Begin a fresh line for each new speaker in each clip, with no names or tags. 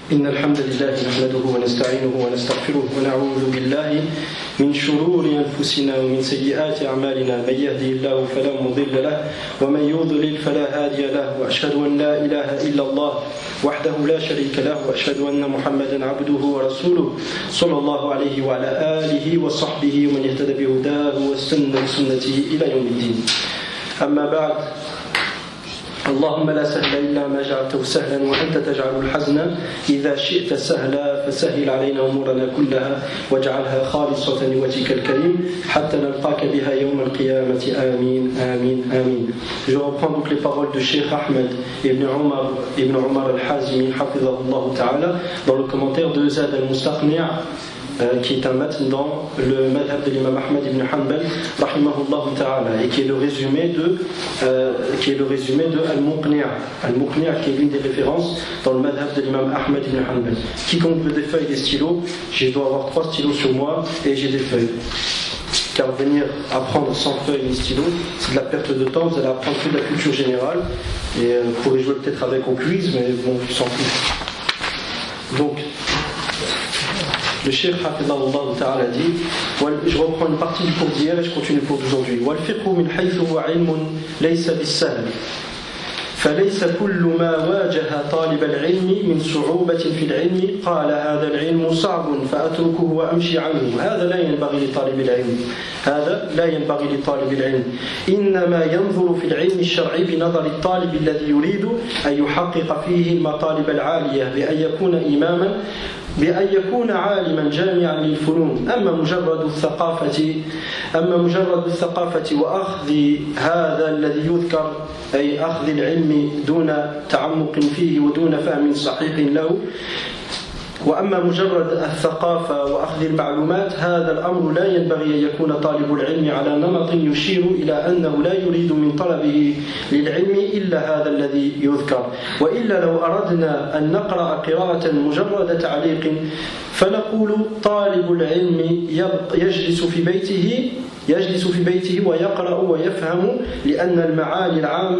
إن الحمد لله نحمده ونستعينه ونستغفره ونعوذ بالله من شرور أنفسنا ومن سيئات أعمالنا من يهدي الله فلا مضل له ومن يضلل فلا هادي له وأشهد أن لا إله إلا الله وحده لا شريك له وأشهد أن محمدا عبده ورسوله صلى الله عليه وعلى آله وصحبه ومن اهتدى بهداه واستنى بسنته إلى يوم الدين. أما بعد، اللهم لا سهل إلا ما جعلته سهلا وأنت تجعل الحزن إذا شئت سهلا فسهل علينا أمورنا كلها واجعلها خالصة لوجهك الكريم حتى نلقاك بها يوم القيامة آمين آمين آمين. Je reprends donc les paroles de Cheikh Ahmed ibn Omar al-Hazmi hafidhahullah ta'ala dans le commentaire de Zad al-Mustaqni' qui est un matn dans le madhab de l'imam Ahmed ibn Hanbal rahimahullah ta'ala et qui est le résumé de Al-Muqni'. Al-Muqni' qui est l'une des références dans le madhab de l'imam Ahmed ibn Hanbal. Quiconque veut des feuilles et des stylos, je dois avoir 3 stylos sur moi et j'ai des feuilles. Car venir apprendre sans feuilles ni stylos, c'est de la perte de temps, vous allez apprendre que de la culture générale et vous pourrez jouer peut-être avec au quiz, mais bon, sans plus. Donc, le Cheikh Hafidhahullah Ta'ala dit, je reprends une partie du cours d'hier et je continue le cours d'aujourd'hui. وَالْفِقْهُ مِنْ حَيْثُ هُوَ عِلْمٌ لَيْسَ بِالسَّهْلِ فليس كل ما واجه طالب العلم من صعوبة في العلم قال هذا العلم صعب فأتركه وأمشي عنه. هذا لا ينبغي لطالب العلم إنما ينظر في العلم الشرعي بنظر الطالب الذي يريد أن يحقق فيه المطالب العالية بأن يكون عالما جامعا للفنون. أما مجرد الثقافة وأخذ هذا الذي يذكر أي أخذ العلم دون تعمق فيه ودون فهم صحيح له، وأما مجرد الثقافة وأخذ المعلومات هذا الأمر لا ينبغي أن يكون طالب العلم على نمط يشير إلى أنه لا يريد من طلبه للعلم إلا هذا الذي يذكر. وإلا لو أردنا أن نقرأ قراءة مجرد تعليق فنقول طالب العلم يجلس في بيته ويقرأ ويفهم لأن المعاني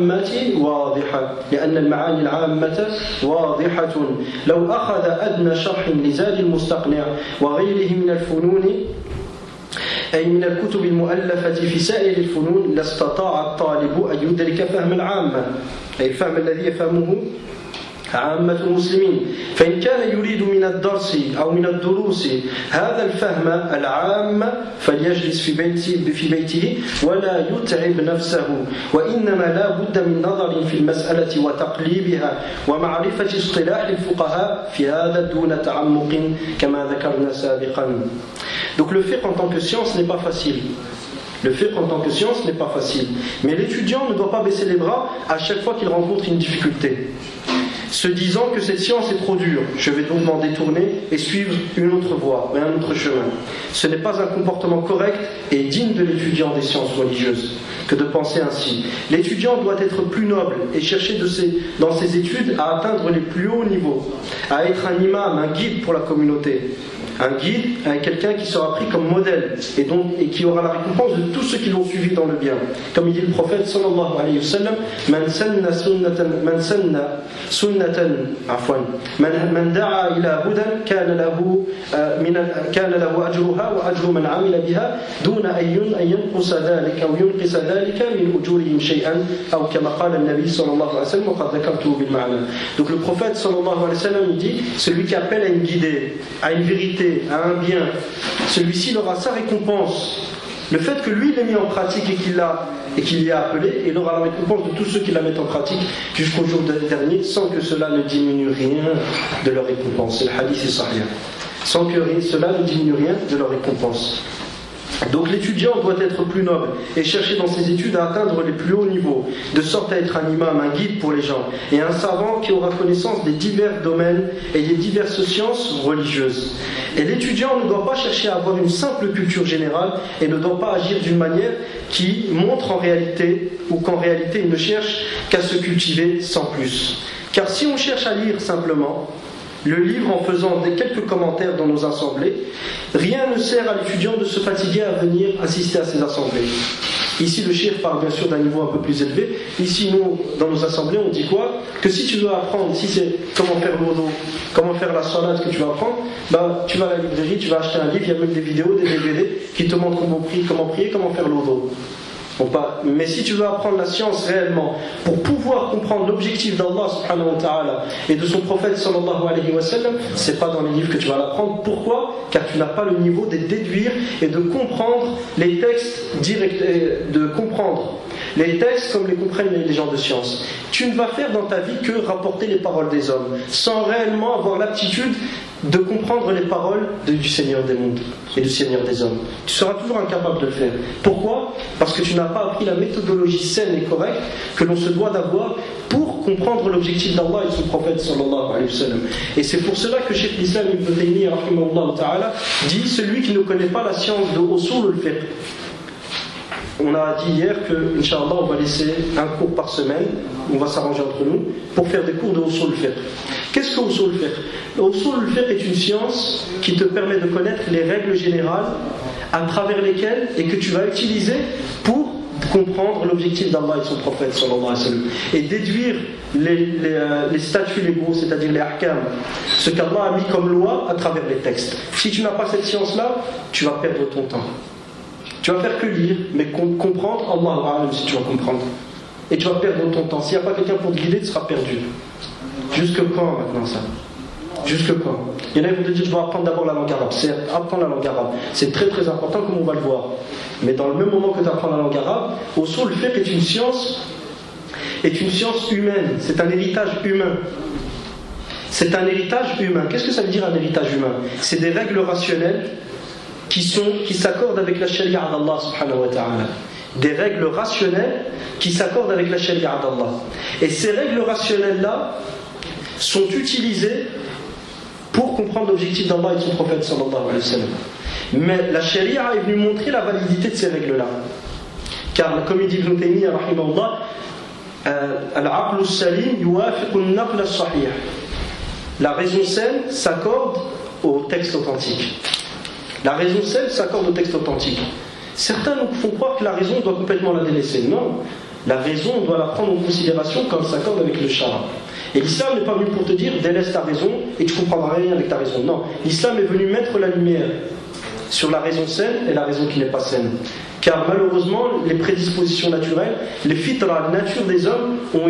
العامة واضحة. لو أخذ أدنى شرح لزاد المستقنع وغيره من الفنون أي من الكتب المؤلفة في سائر الفنون لاستطاع الطالب أن يدرك فهم العامة أي الفهم الذي يفهمه عامة المسلمين. فإن كان يريد من الدرس أو من الدروس هذا الفهم العام فليجلس في بيته ولا يتعب نفسه، وإنما لا بد من نظر في المسألة وتقليبها ومعرفة اصطلاح الفقهاء في هذا دون تعمق كما ذكرنا سابقا. Donc le fiqh en tant que science n'est pas facile. Mais l'étudiant ne doit pas baisser les bras à chaque fois qu'il rencontre une difficulté, se disant que cette science est trop dure, je vais donc m'en détourner et suivre une autre voie, un autre chemin. Ce n'est pas un comportement correct et digne de l'étudiant des sciences religieuses que de penser ainsi. L'étudiant doit être plus noble et chercher dans ses études à atteindre les plus hauts niveaux, à être un imam, un guide pour la communauté. Un guide, quelqu'un qui sera pris comme modèle et qui aura la récompense de tous ceux qui l'ont suivi dans le bien. Comme il dit le prophète sallallahu alayhi wa sallam, man da'a ila hudan kana lahu ajruha wa ajru man amila biha duna an yanqusa dhalika aw yunqisa dhalika min ujurihim shay'an aw kama qala an-nabi sallallahu alayhi wa sallam wa qad dhakartuhu bil ma'na. Donc le prophète sallallahu alayhi wa sallam il dit, celui qui appelle à une guidée, à une vérité, à un bien, celui-ci il aura sa récompense. Le fait que lui l'ait mis en pratique et qu'il y a appelé, il aura la récompense de tous ceux qui la mettent en pratique jusqu'au jour dernier, sans que cela ne diminue rien de leur récompense. C'est le hadith est sahih. Sans que cela ne diminue rien de leur récompense. Donc l'étudiant doit être plus noble et chercher dans ses études à atteindre les plus hauts niveaux, de sorte à être un imam, un guide pour les gens, et un savant qui aura connaissance des divers domaines et des diverses sciences religieuses. Et l'étudiant ne doit pas chercher à avoir une simple culture générale et ne doit pas agir d'une manière qui montre en réalité, ou qu'en réalité il ne cherche qu'à se cultiver sans plus. Car si on cherche à lire simplement le livre en faisant quelques commentaires dans nos assemblées, rien ne sert à l'étudiant de se fatiguer à venir assister à ces assemblées. Ici, le shirk parle bien sûr d'un niveau un peu plus élevé. Ici, nous, dans nos assemblées, on dit quoi? Que si tu veux apprendre, si c'est comment faire l'odo, comment faire la salade que tu vas apprendre, bah, tu vas à la librairie, tu vas acheter un livre, il y a même des vidéos, des DVD qui te montrent comment prier, comment faire l'odo. Bon, mais si tu veux apprendre la science réellement pour pouvoir comprendre l'objectif d'Allah subhanahu wa ta'ala et de son prophète sallallahu alayhi wa sallam, c'est pas dans les livres que tu vas l'apprendre. Pourquoi? Car tu n'as pas le niveau de déduire et de comprendre les textes directs, de comprendre les textes comme les comprennent les gens de science. Tu ne vas faire dans ta vie que rapporter les paroles des hommes sans réellement avoir l'aptitude de comprendre les paroles du Seigneur des mondes et du Seigneur des hommes. Tu seras toujours incapable de le faire. Pourquoi? Parce que tu n'as pas appris la méthodologie saine et correcte que l'on se doit d'avoir pour comprendre l'objectif d'Allah et de son prophète sallallahu alayhi wa sallam. Et c'est pour cela que Cheikh l'Islam Ibn Taymiyyah rahimahullah ta'ala dit: celui qui ne connaît pas la science de usul al-fiqh. On a dit hier que, Inch'Allah, on va laisser un cours par semaine, on va s'arranger entre nous, pour faire des cours de usul al-fiqh. Qu'est-ce que usul al-fiqh? Usul al-fiqh est une science qui te permet de connaître les règles générales à travers lesquelles et que tu vas utiliser pour comprendre l'objectif d'Allah et de son prophète sallallahu alayhi wa sallam et déduire les statuts légaux, c'est-à-dire les ahkam, ce qu'Allah a mis comme loi à travers les textes. Si tu n'as pas cette science-là, tu vas perdre ton temps. Tu vas faire que lire, mais comprendre, Allah A'lam si tu vas comprendre. Et tu vas perdre ton temps. S'il n'y a pas quelqu'un pour te guider, tu seras perdu. Jusque quand maintenant ça? Jusque quand? Il y en a qui vont te dire: je dois apprendre d'abord la langue arabe. C'est apprendre la langue arabe. C'est très très important comme on va le voir. Mais dans le même moment que tu apprends la langue arabe, usul al-fiqh est une science humaine. C'est un héritage humain. C'est un héritage humain. Qu'est-ce que ça veut dire un héritage humain? C'est des règles rationnelles qui s'accordent avec la sharia d'Allah subhanahu wa ta'ala. Des règles rationnelles qui s'accordent avec la sharia d'Allah. Et ces règles rationnelles-là sont utilisées pour comprendre l'objectif d'Allah et de son prophète sallallahu alayhi wa sallam. Mais la sharia est venue montrer la validité de ces règles-là. Car, comme il dit Ibn Taymiyyah rahimahullah, al-aql as-salim yuwafiqu an-naql as-sahih. La raison saine s'accorde au texte authentique. La raison saine s'accorde au texte authentique. Certains nous font croire que la raison doit complètement la délaisser. Non, la raison, on doit la prendre en considération quand elle s'accorde avec le shara. Et l'islam n'est pas venu pour te dire: délaisse ta raison et tu ne comprendras rien avec ta raison. Non, l'islam est venu mettre la lumière sur la raison saine et la raison qui n'est pas saine. Car malheureusement, les prédispositions naturelles, les fitra, la nature des hommes ont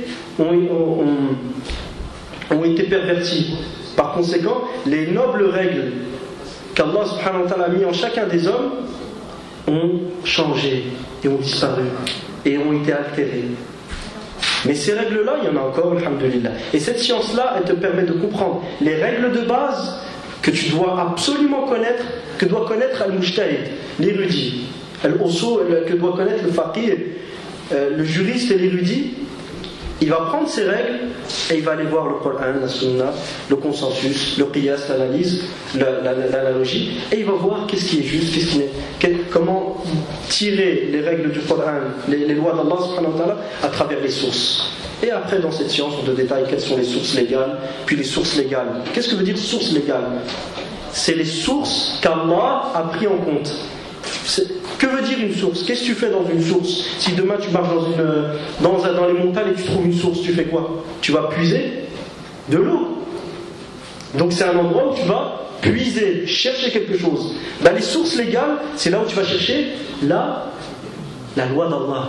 été perverties. Par conséquent, les nobles règles qu'Allah subhanahu wa ta'ala a mis en chacun des hommes ont changé et ont disparu et ont été altérées. Mais ces règles-là, il y en a encore, alhamdulillah. Et cette science-là, elle te permet de comprendre les règles de base que tu dois absolument connaître, que doit connaître al-mujtahid, l'érudit, al-usul, que doit connaître le faqih, le juriste et l'érudit. Il va prendre ces règles et il va aller voir le Coran, la Sunna, le consensus, le qiyas, l'analyse, l'analogie, et il va voir qu'est-ce qui est juste, qu'est-ce qui n'est, comment tirer les règles du Coran, les lois d'Allah subhanahu wa ta'ala à travers les sources. Et après, dans cette science, on te détaille quelles sont les sources légales, puis les sources légales. Qu'est-ce que veut dire source légale? C'est les sources qu'Allah a pris en compte. Que veut dire une source? Qu'est-ce que tu fais dans une source? Si demain tu marches dans les montagnes et tu trouves une source, tu fais quoi? Tu vas puiser de l'eau. Donc c'est un endroit où tu vas puiser, chercher quelque chose. Dans les sources légales, c'est là où tu vas chercher la loi d'Allah.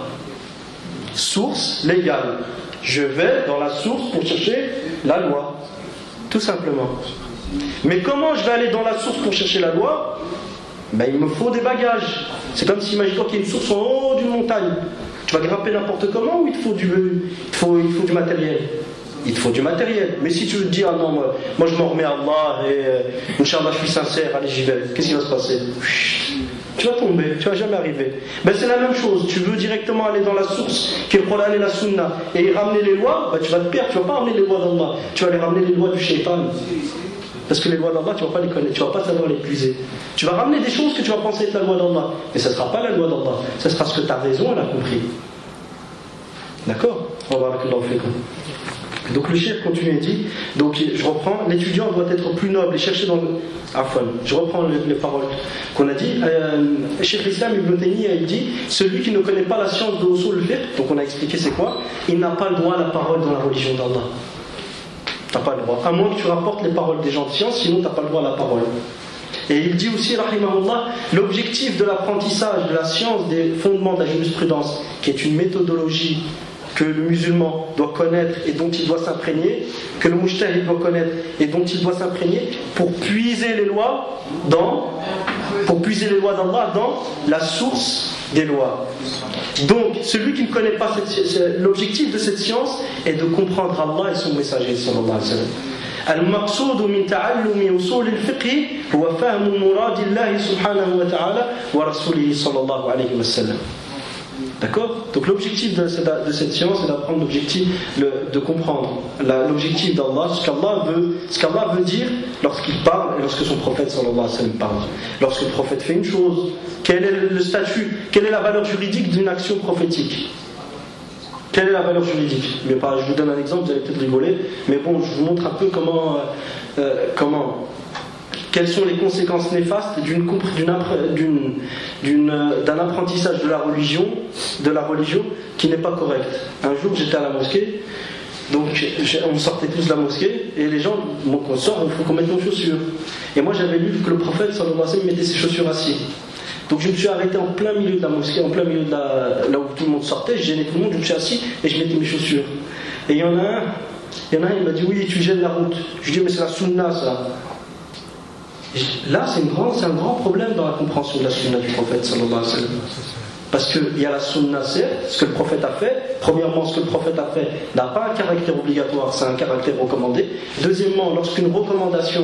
Source légale. Je vais dans la source pour chercher la loi. Tout simplement. Mais comment je vais aller dans la source pour chercher la loi? Il me faut des bagages. C'est comme si, imagine-toi qu'il y a une source en haut d'une montagne. Tu vas grimper n'importe comment ou il te faut du matériel? Il te faut du matériel. Mais si tu veux te dire: ah non, moi je m'en remets à Allah et Inch'Allah je suis sincère, allez j'y vais, qu'est-ce qui va se passer? Tu vas tomber, tu vas jamais arriver. C'est la même chose. Tu veux directement aller dans la source qui est le Coran et la Sunna et y ramener les lois, tu vas te perdre. Tu vas pas ramener les lois d'Allah, tu vas aller ramener les lois du shaitan. Parce que les lois d'Allah, tu ne vas pas les connaître, tu ne vas pas savoir les puiser. Tu vas ramener des choses que tu vas penser être la loi d'Allah. Mais ce ne sera pas la loi d'Allah. Ce sera ce que ta raison, elle a compris. D'accord? Wa barakallahu fikum. Donc le cheikh continue et dit, donc je reprends, l'étudiant doit être plus noble et chercher dans le... je reprends les paroles qu'on a dit. Cheikh Islam Ibn Taymiyyah il dit, celui qui ne connaît pas la science de Usul al-Fiqh, donc on a expliqué c'est quoi, il n'a pas le droit à la parole dans la religion d'Allah. T'as pas le droit, à moins que tu rapportes les paroles des gens de science, sinon t'as pas le droit à la parole. Et il dit aussi, rahimahullah, l'objectif de l'apprentissage de la science des fondements de la jurisprudence, qui est une méthodologie que le musulman doit connaître et dont il doit s'imprégner, que le mujtahid doit connaître et dont il doit s'imprégner, pour puiser les lois d'Allah dans la source des lois. Donc, celui qui ne connaît pas l'objectif de cette science est de comprendre Allah et son messager sallallahu alayhi wa sallam. المقصود من تعلم أصول الفقه هو فهم مراد الله سبحانه وتعالى ورسوله صلى الله عليه وسلم. D'accord? Donc l'objectif de cette science est d'apprendre l'objectif, de comprendre l'objectif d'Allah, ce qu'Allah veut dire lorsqu'il parle et lorsque son prophète sallallahu alayhi wa sallam parle. Lorsque le prophète fait une chose, quel est le statut, quelle est la valeur juridique d'une action prophétique? Quelle est la valeur juridique? Mais je vous donne un exemple, vous allez peut-être rigoler, mais bon, je vous montre un peu quelles sont les conséquences néfastes d'un apprentissage de la religion qui n'est pas correct. Un jour, j'étais à la mosquée, donc on sortait tous de la mosquée, et les gens, bon, quand on sort, il faut qu'on mette nos chaussures. Et moi, j'avais lu que le prophète sallallahu alayhi wa sallam mettait ses chaussures assis. Donc je me suis arrêté en plein milieu de la mosquée, en plein milieu de là où tout le monde sortait, je gênais tout le monde, je me suis assis et je mettais mes chaussures. Et il y en a un, il m'a dit oui, tu gênes la route. Je lui ai dit mais c'est la sunna ça. Là c'est un grand problème dans la compréhension de la sunna du prophète sallallahu alayhi wa sallam. Parce qu'il y a la sunna, certes, ce que le prophète a fait. Premièrement, ce que le prophète a fait n'a pas un caractère obligatoire, c'est un caractère recommandé. Deuxièmement, lorsqu'une recommandation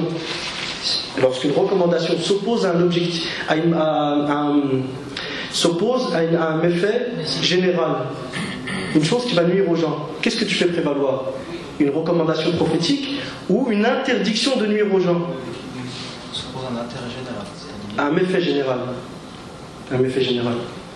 s'oppose à un objectif, s'oppose à un effet général, une chose qui va nuire aux gens, qu'est-ce que tu fais prévaloir? Une recommandation prophétique ou une interdiction de nuire aux gens?
S'oppose à un intérêt général.
Un méfait général. Un méfait général.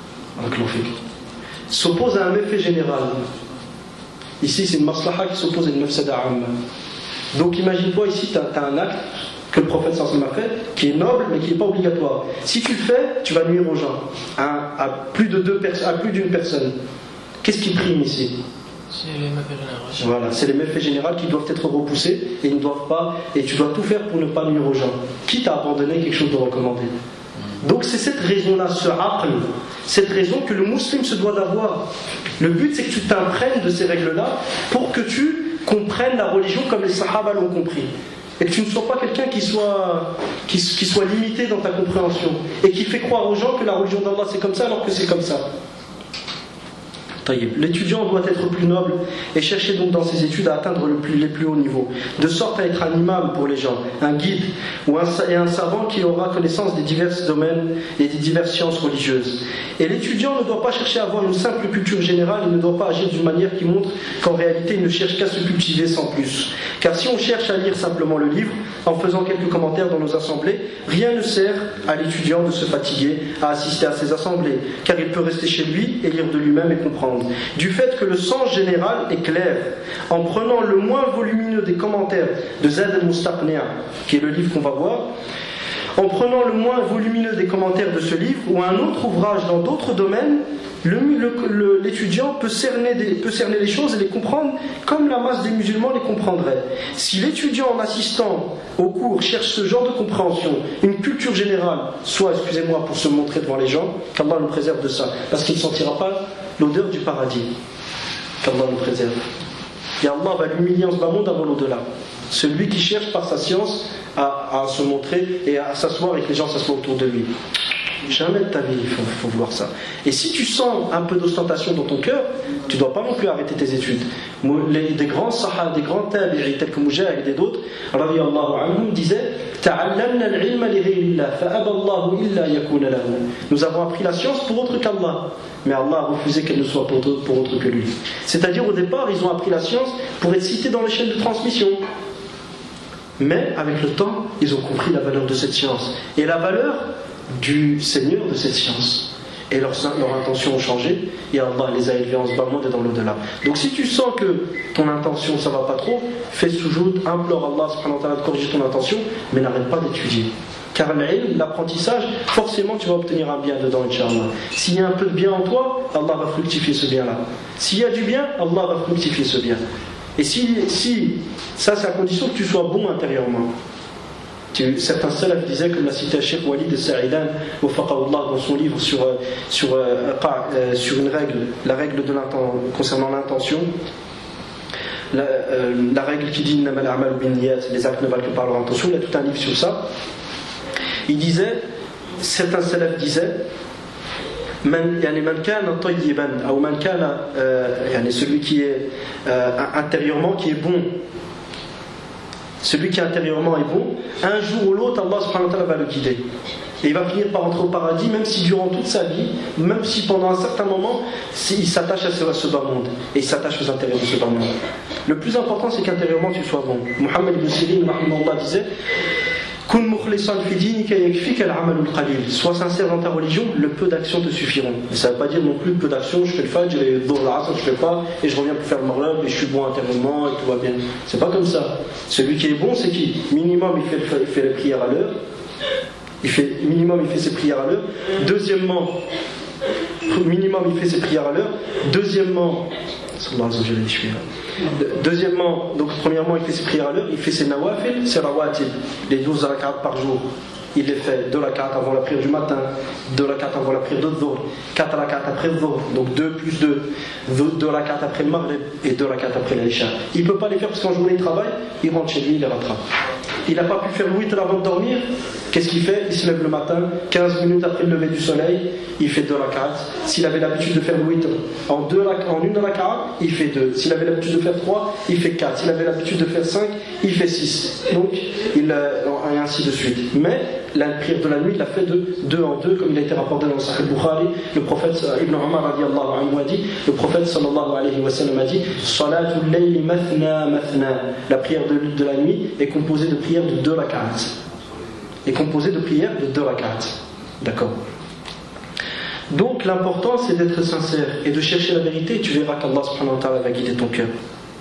S'oppose à un méfait général. Ici, c'est une maslaha qui s'oppose à une mafsada amma. Donc imagine-toi ici, tu as un acte que le prophète sallallahu alayhi wa sallam a fait, qui est noble mais qui n'est pas obligatoire. Si tu le fais, tu vas nuire aux gens, à plus d'une personne. Qu'est-ce qui prime ici?
C'est les méfaits généraux.
Voilà, c'est les méfaits généraux qui doivent être repoussés et ils ne doivent pas, et tu dois tout faire pour ne pas nuire aux gens, quitte à abandonner quelque chose de recommandé. Donc c'est cette raison-là, ce aql, cette raison que le musulman se doit d'avoir. Le but c'est que tu t'imprègnes de ces règles-là pour que tu comprennes la religion comme les sahaba l'ont compris. Et que tu ne sois pas quelqu'un qui soit limité dans ta compréhension et qui fait croire aux gens que la religion d'Allah c'est comme ça alors que c'est comme ça. L'étudiant doit être plus noble et chercher donc dans ses études à atteindre les plus hauts niveaux, de sorte à être un imam pour les gens, un guide et un savant qui aura connaissance des divers domaines et des diverses sciences religieuses. Et l'étudiant ne doit pas chercher à avoir une simple culture générale et ne doit pas agir d'une manière qui montre qu'en réalité il ne cherche qu'à se cultiver sans plus. Car si on cherche à lire simplement le livre en faisant quelques commentaires dans nos assemblées, rien ne sert à l'étudiant de se fatiguer à assister à ces assemblées, car il peut rester chez lui et lire de lui-même et comprendre. Du fait que le sens général est clair, en prenant le moins volumineux des commentaires de Zad al-Mustaqni'a, qui est le livre qu'on va voir, en prenant le moins volumineux des commentaires de ce livre ou un autre ouvrage dans d'autres domaines, l'étudiant peut cerner les choses et les comprendre comme la masse des musulmans les comprendrait. Si l'étudiant en assistant au cours cherche ce genre de compréhension, une culture générale, soit, excusez-moi, pour se montrer devant les gens, qu'Allah nous préserve de ça, parce qu'il ne sentira pas l'odeur du paradis, qu'Allah nous préserve. Et Allah va l'humilier en ce bas monde avant l'au-delà. Celui qui cherche par sa science à se montrer et à s'asseoir et que les gens s'assoient autour de lui. Jamais de ta vie, il faut voir ça. Et si tu sens un peu d'ostentation dans ton cœur, tu ne dois pas non plus arrêter tes études. Des grands sahaba, des grands tabi'i, tels que Mujahid et d'autres, radiyallahu anhum, disaient nous avons appris la science pour autre qu'Allah, mais Allah a refusé qu'elle ne soit pour autre que lui. C'est-à-dire au départ, ils ont appris la science pour être cités dans les chaînes de transmission. Mais avec le temps, ils ont compris la valeur de cette science et la valeur du Seigneur de cette science. et leurs intentions ont changé, et Allah les a élevés en ce bas monde et dans l'au-delà. Donc si tu sens que ton intention ça va pas trop, fais sujoud, implore Allah subhanahu wa ta'ala de corriger ton intention, mais n'arrête pas d'étudier. Car l'apprentissage, forcément tu vas obtenir un bien dedans, Inch'Allah. S'il y a un peu de bien en toi, Allah va fructifier ce bien-là. S'il y a du bien, Allah va fructifier ce bien. Et si ça c'est à condition que tu sois bon intérieurement. Certains salafs disaient, comme l'a cité Cheikh Walid Sa'idan dans son livre sur une règle, la règle concernant l'intention, la règle qui dit les actes ne valent que par leur intention. Il y a tout un livre sur ça. Il disait, certains salafs disaient, celui qui est intérieurement qui est bon, celui qui intérieurement est bon, un jour ou l'autre Allah subhanahu wa ta'ala va le guider et il va finir par entrer au paradis, même si durant toute sa vie, même si pendant un certain moment il s'attache à ce bas monde et il s'attache aux intérieurs de ce bas monde. Le plus important c'est qu'intérieurement tu sois bon. Muhammad ibn Sirin disait, sois sincère dans ta religion, le peu d'actions te suffiront. Mais ça ne veut pas dire non plus peu d'actions, je fais le fajr, et le l'asr, je fais pas, et je reviens pour faire le maghrib, et je suis bon intérieurement, et tout va bien. C'est pas comme ça. Celui qui est bon, c'est qui? Minimum, il fait les prières à l'heure. Minimum, il fait ses prières à l'heure. Deuxièmement, donc premièrement il fait ses prières à l'heure, il fait ses nawafil, ses rawatib, les 12 rak'at par jour. Il les fait 2 rak'at avant la prière du matin, 2 rak'at avant la prière de dhuhr, 4 rak'at après le dhuhr, donc 2 plus 2 rak'at après le maghrib et 2 rak'at après l'isha. Il ne peut pas les faire parce qu'en journée il travaille, il rentre chez lui, il les rattrape. Il n'a pas pu faire le witr avant de dormir, qu'est-ce qu'il fait? Il se lève le matin, 15 minutes après le lever du soleil, il fait 2 rak'at. S'il avait l'habitude de faire le witr en une rak'at, il fait 2. S'il avait l'habitude de faire 3, il fait 4. S'il avait l'habitude de faire 5, il fait 6. Donc, et ainsi de suite. Mais la prière de la nuit, il l'a fait de 2 en 2, comme il a été rapporté dans le Sahih Bukhari. Le prophète Ibn Umar radiyallahu anhu a dit, le prophète sallallahu alayhi wa sallam a dit, Salatul layli mathna mathna. La prière de la nuit est composée de prières de 2 rak'at. D'accord. Donc l'important c'est d'être sincère et de chercher la vérité, et tu verras qu'Allah subhanahu wa ta'ala va guider ton cœur.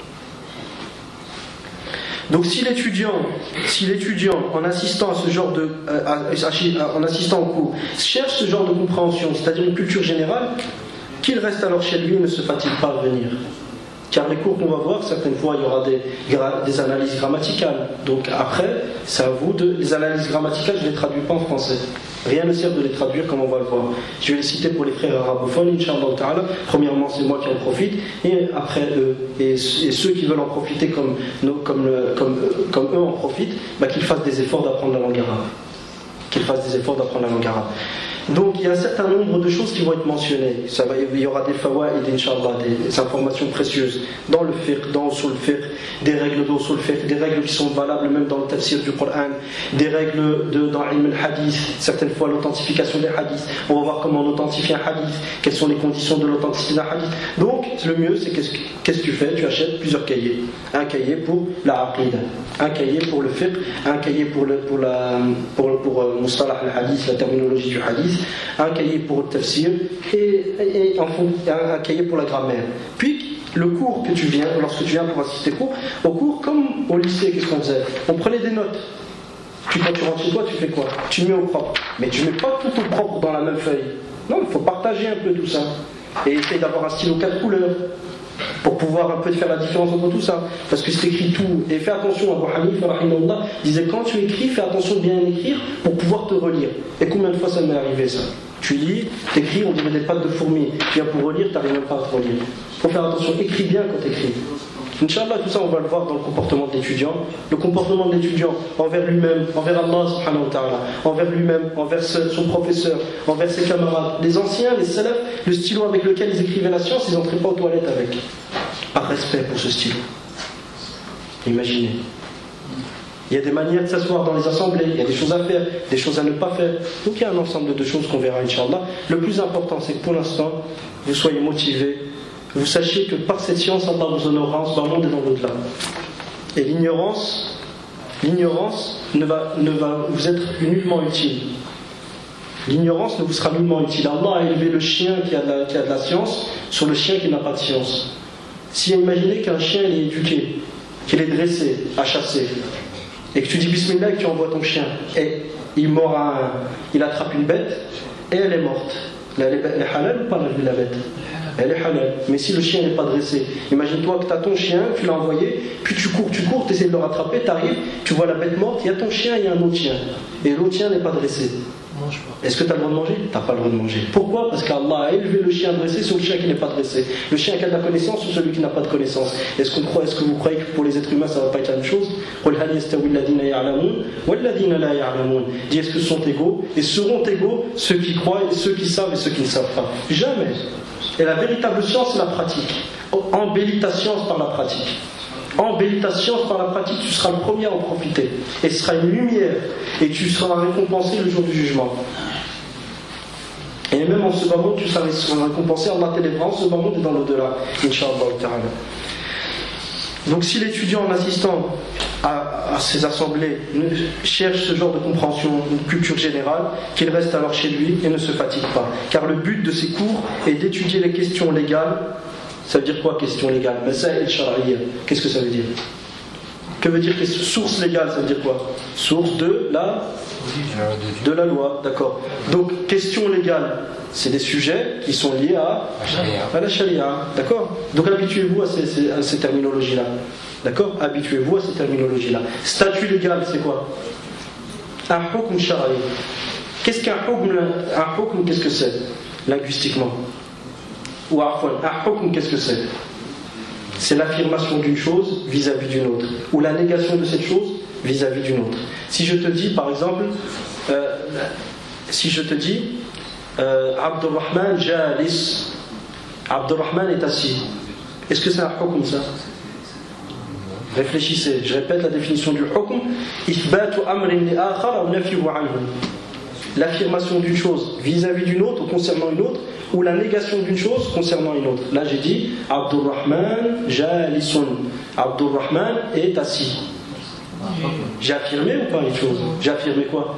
Donc si l'étudiant en assistant à ce genre de en assistant au cours cherche ce genre de compréhension, c'est-à-dire une culture générale, qu'il reste alors chez lui et ne se fatigue pas à venir. Car les cours qu'on va voir, certaines fois il y aura des analyses grammaticales. Donc après, c'est à vous les analyses grammaticales, je ne les traduis pas en français. Rien ne sert de les traduire comme on va le voir. Je vais les citer pour les frères arabophones, Inch'Allah ta'ala. Premièrement, c'est moi qui en profite, et après eux. Et ceux qui veulent en profiter comme eux en profitent, qu'ils fassent des efforts d'apprendre la langue arabe. Donc il y a un certain nombre de choses qui vont être mentionnées. Il y aura des fawaïd, Inch'Allah, des informations précieuses dans le fiqh, dans usul fiqh, des règles d'usul fiqh, des règles qui sont valables même dans le tafsir du Coran, des règles dans ilm al-hadith, certaines fois l'authentification des hadiths. On va voir comment on authentifie un hadith, quelles sont les conditions de l'authenticité d'un hadith. Donc le mieux c'est qu'est-ce que tu fais? Tu achètes plusieurs cahiers. Un cahier pour la aqida, un cahier pour le fiqh, un cahier pour mustalah al-hadith, la terminologie du hadith, un cahier pour le tafsir et un cahier pour la grammaire. Puis le cours que tu viens, lorsque tu viens pour assister au cours, comme au lycée, qu'est-ce qu'on faisait? On prenait des notes. Puis quand tu rentres chez toi, tu fais quoi? Tu mets au propre. Mais tu mets pas tout au propre dans la même feuille. Non, il faut partager un peu tout ça. Et essayer d'avoir un stylo 4 couleurs pour pouvoir un peu faire la différence entre tout ça, parce que c'est écrit tout. Et fais attention, Abu Hanifa rahimahullah disait, quand tu écris, fais attention de bien écrire pour pouvoir te relire. Et combien de fois ça m'est arrivé ça? Tu lis, t'écris, on dirait des pattes de fourmis. Tu viens pour relire, t'arrives même pas à te relire. Il faut faire attention, écris bien quand t'écris. Inch'Allah, tout ça on va le voir dans le comportement de l'étudiant. Le comportement de l'étudiant envers lui-même, envers Allah subhanahu wa ta'ala, envers lui-même, envers son professeur, envers ses camarades. Les anciens, les salafs, le stylo avec lequel ils écrivaient la science, ils n'entraient pas aux toilettes avec. Par respect pour ce stylo. Imaginez. Il y a des manières de s'asseoir dans les assemblées, il y a des choses à faire, des choses à ne pas faire. Donc il y a un ensemble de choses qu'on verra, Inch'Allah. Le plus important, c'est que pour l'instant, vous soyez motivés. Vous sachiez que par cette science, Allah vous honorera en ce monde et dans l'au-delà. Et l'ignorance ne va vous être nullement utile. L'ignorance ne vous sera nullement utile. Allah a élevé le chien qui a de la science sur le chien qui n'a pas de science. Si imaginez qu'un chien il est éduqué, qu'il est dressé, à chasser, et que tu dis Bismillah et que tu envoies ton chien, et il attrape une bête, et elle est morte. Elle est halal ou pas la bête? Elle est halal. Mais si le chien n'est pas dressé, imagine-toi que tu as ton chien, tu l'as envoyé, puis tu cours, tu essaies de le rattraper, tu arrives, tu vois la bête morte, il y a ton chien et il y a un autre chien. Et l'autre chien n'est pas dressé. Est-ce que tu as le droit de manger? Tu n'as pas le droit de manger. Pourquoi? Parce qu'Allah a élevé le chien dressé sur le chien qui n'est pas dressé. Le chien qui a de la connaissance sur celui qui n'a pas de connaissance. Est-ce que vous croyez que pour les êtres humains ça ne va pas être la même chose? Dis, est-ce que ce sont égaux? Et seront égaux ceux qui croient et ceux qui savent et ceux qui ne savent pas. Jamais. Et la véritable science, c'est la pratique. Embellis ta science par la pratique. Embellis ta science par la pratique, tu seras le premier à en profiter. Et ce sera une lumière. Et tu seras récompensé le jour du jugement. Et même en ce bas monde, tu seras récompensé. Allah t'élèvera en ce bas monde et dans l'au-delà. Inch'Allah ta'ala. Donc si l'étudiant en assistant à ces assemblées cherche ce genre de compréhension, une culture générale, qu'il reste alors chez lui et ne se fatigue pas. Car le but de ces cours est d'étudier les questions légales. Ça veut dire quoi, question légale? Masail shar'iyya. Qu'est-ce que ça veut dire? Que veut dire source légale? Ça veut dire quoi? Source de la loi, d'accord. Donc, question légale, c'est des sujets qui sont liés à la sharia, d'accord. Donc, habituez-vous à ces terminologies-là, d'accord. Habituez-vous à ces terminologies-là. Statut légal, c'est quoi? Un hukm shar'i. Qu'est-ce qu'un hukm? Un hukm, qu'est-ce que c'est linguistiquement? Ou un hukm, qu'est-ce que c'est? C'est l'affirmation d'une chose vis-à-vis d'une autre, ou la négation de cette chose vis-à-vis d'une autre. Si je te dis, par exemple, Abdurrahman jalis, Abdurrahman est assis. Est-ce que c'est un hukm, ça? Réfléchissez, je répète la définition du hukm. Ithbatu amrin li akhar ou nafyuhu anhu. L'affirmation d'une chose vis-à-vis d'une autre ou concernant une autre, ou la négation d'une chose concernant une autre. Là j'ai dit Abdurrahman jalisun. Abdurrahman est assis. J'ai affirmé ou pas une chose? J'ai affirmé quoi?